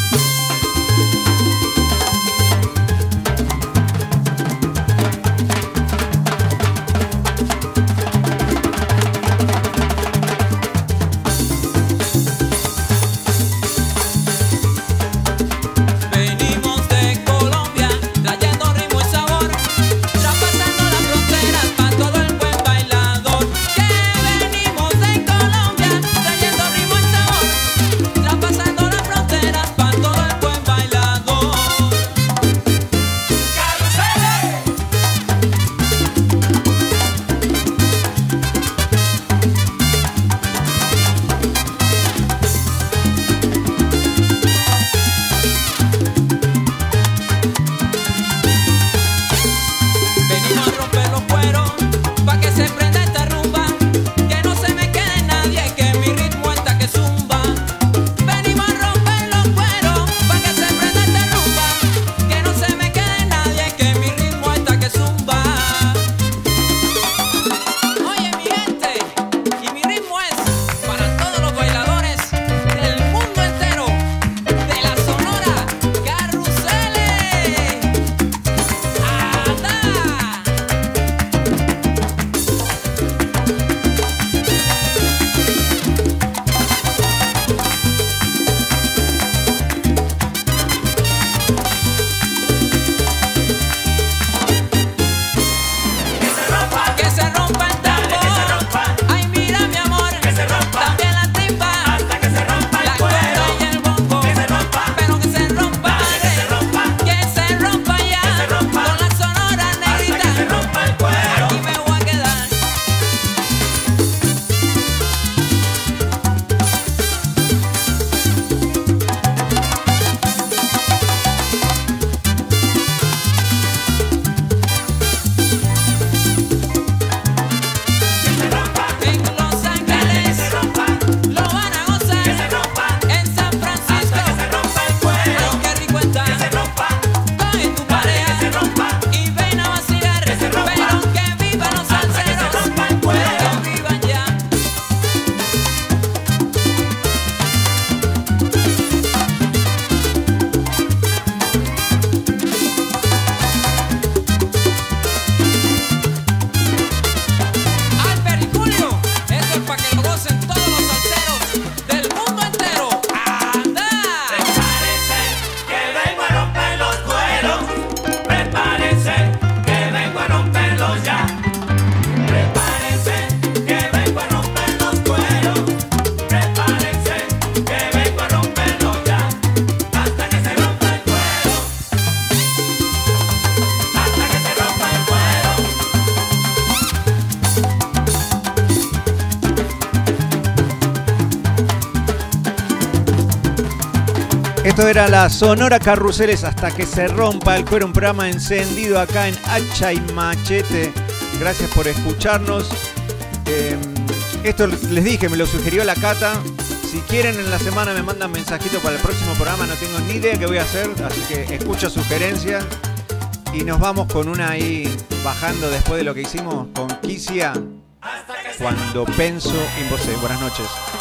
Esto era la Sonora Carruseles hasta que se rompa el cuero, un programa encendido acá en Hacha y Machete. Gracias por escucharnos. Esto les dije, me lo sugirió la Cata. Si quieren en la semana me mandan mensajito para el próximo programa, no tengo ni idea qué voy a hacer, así que escucho sugerencias. Y nos vamos con una ahí bajando después de lo que hicimos con Kisia. Cuando penso en vos. Buenas noches.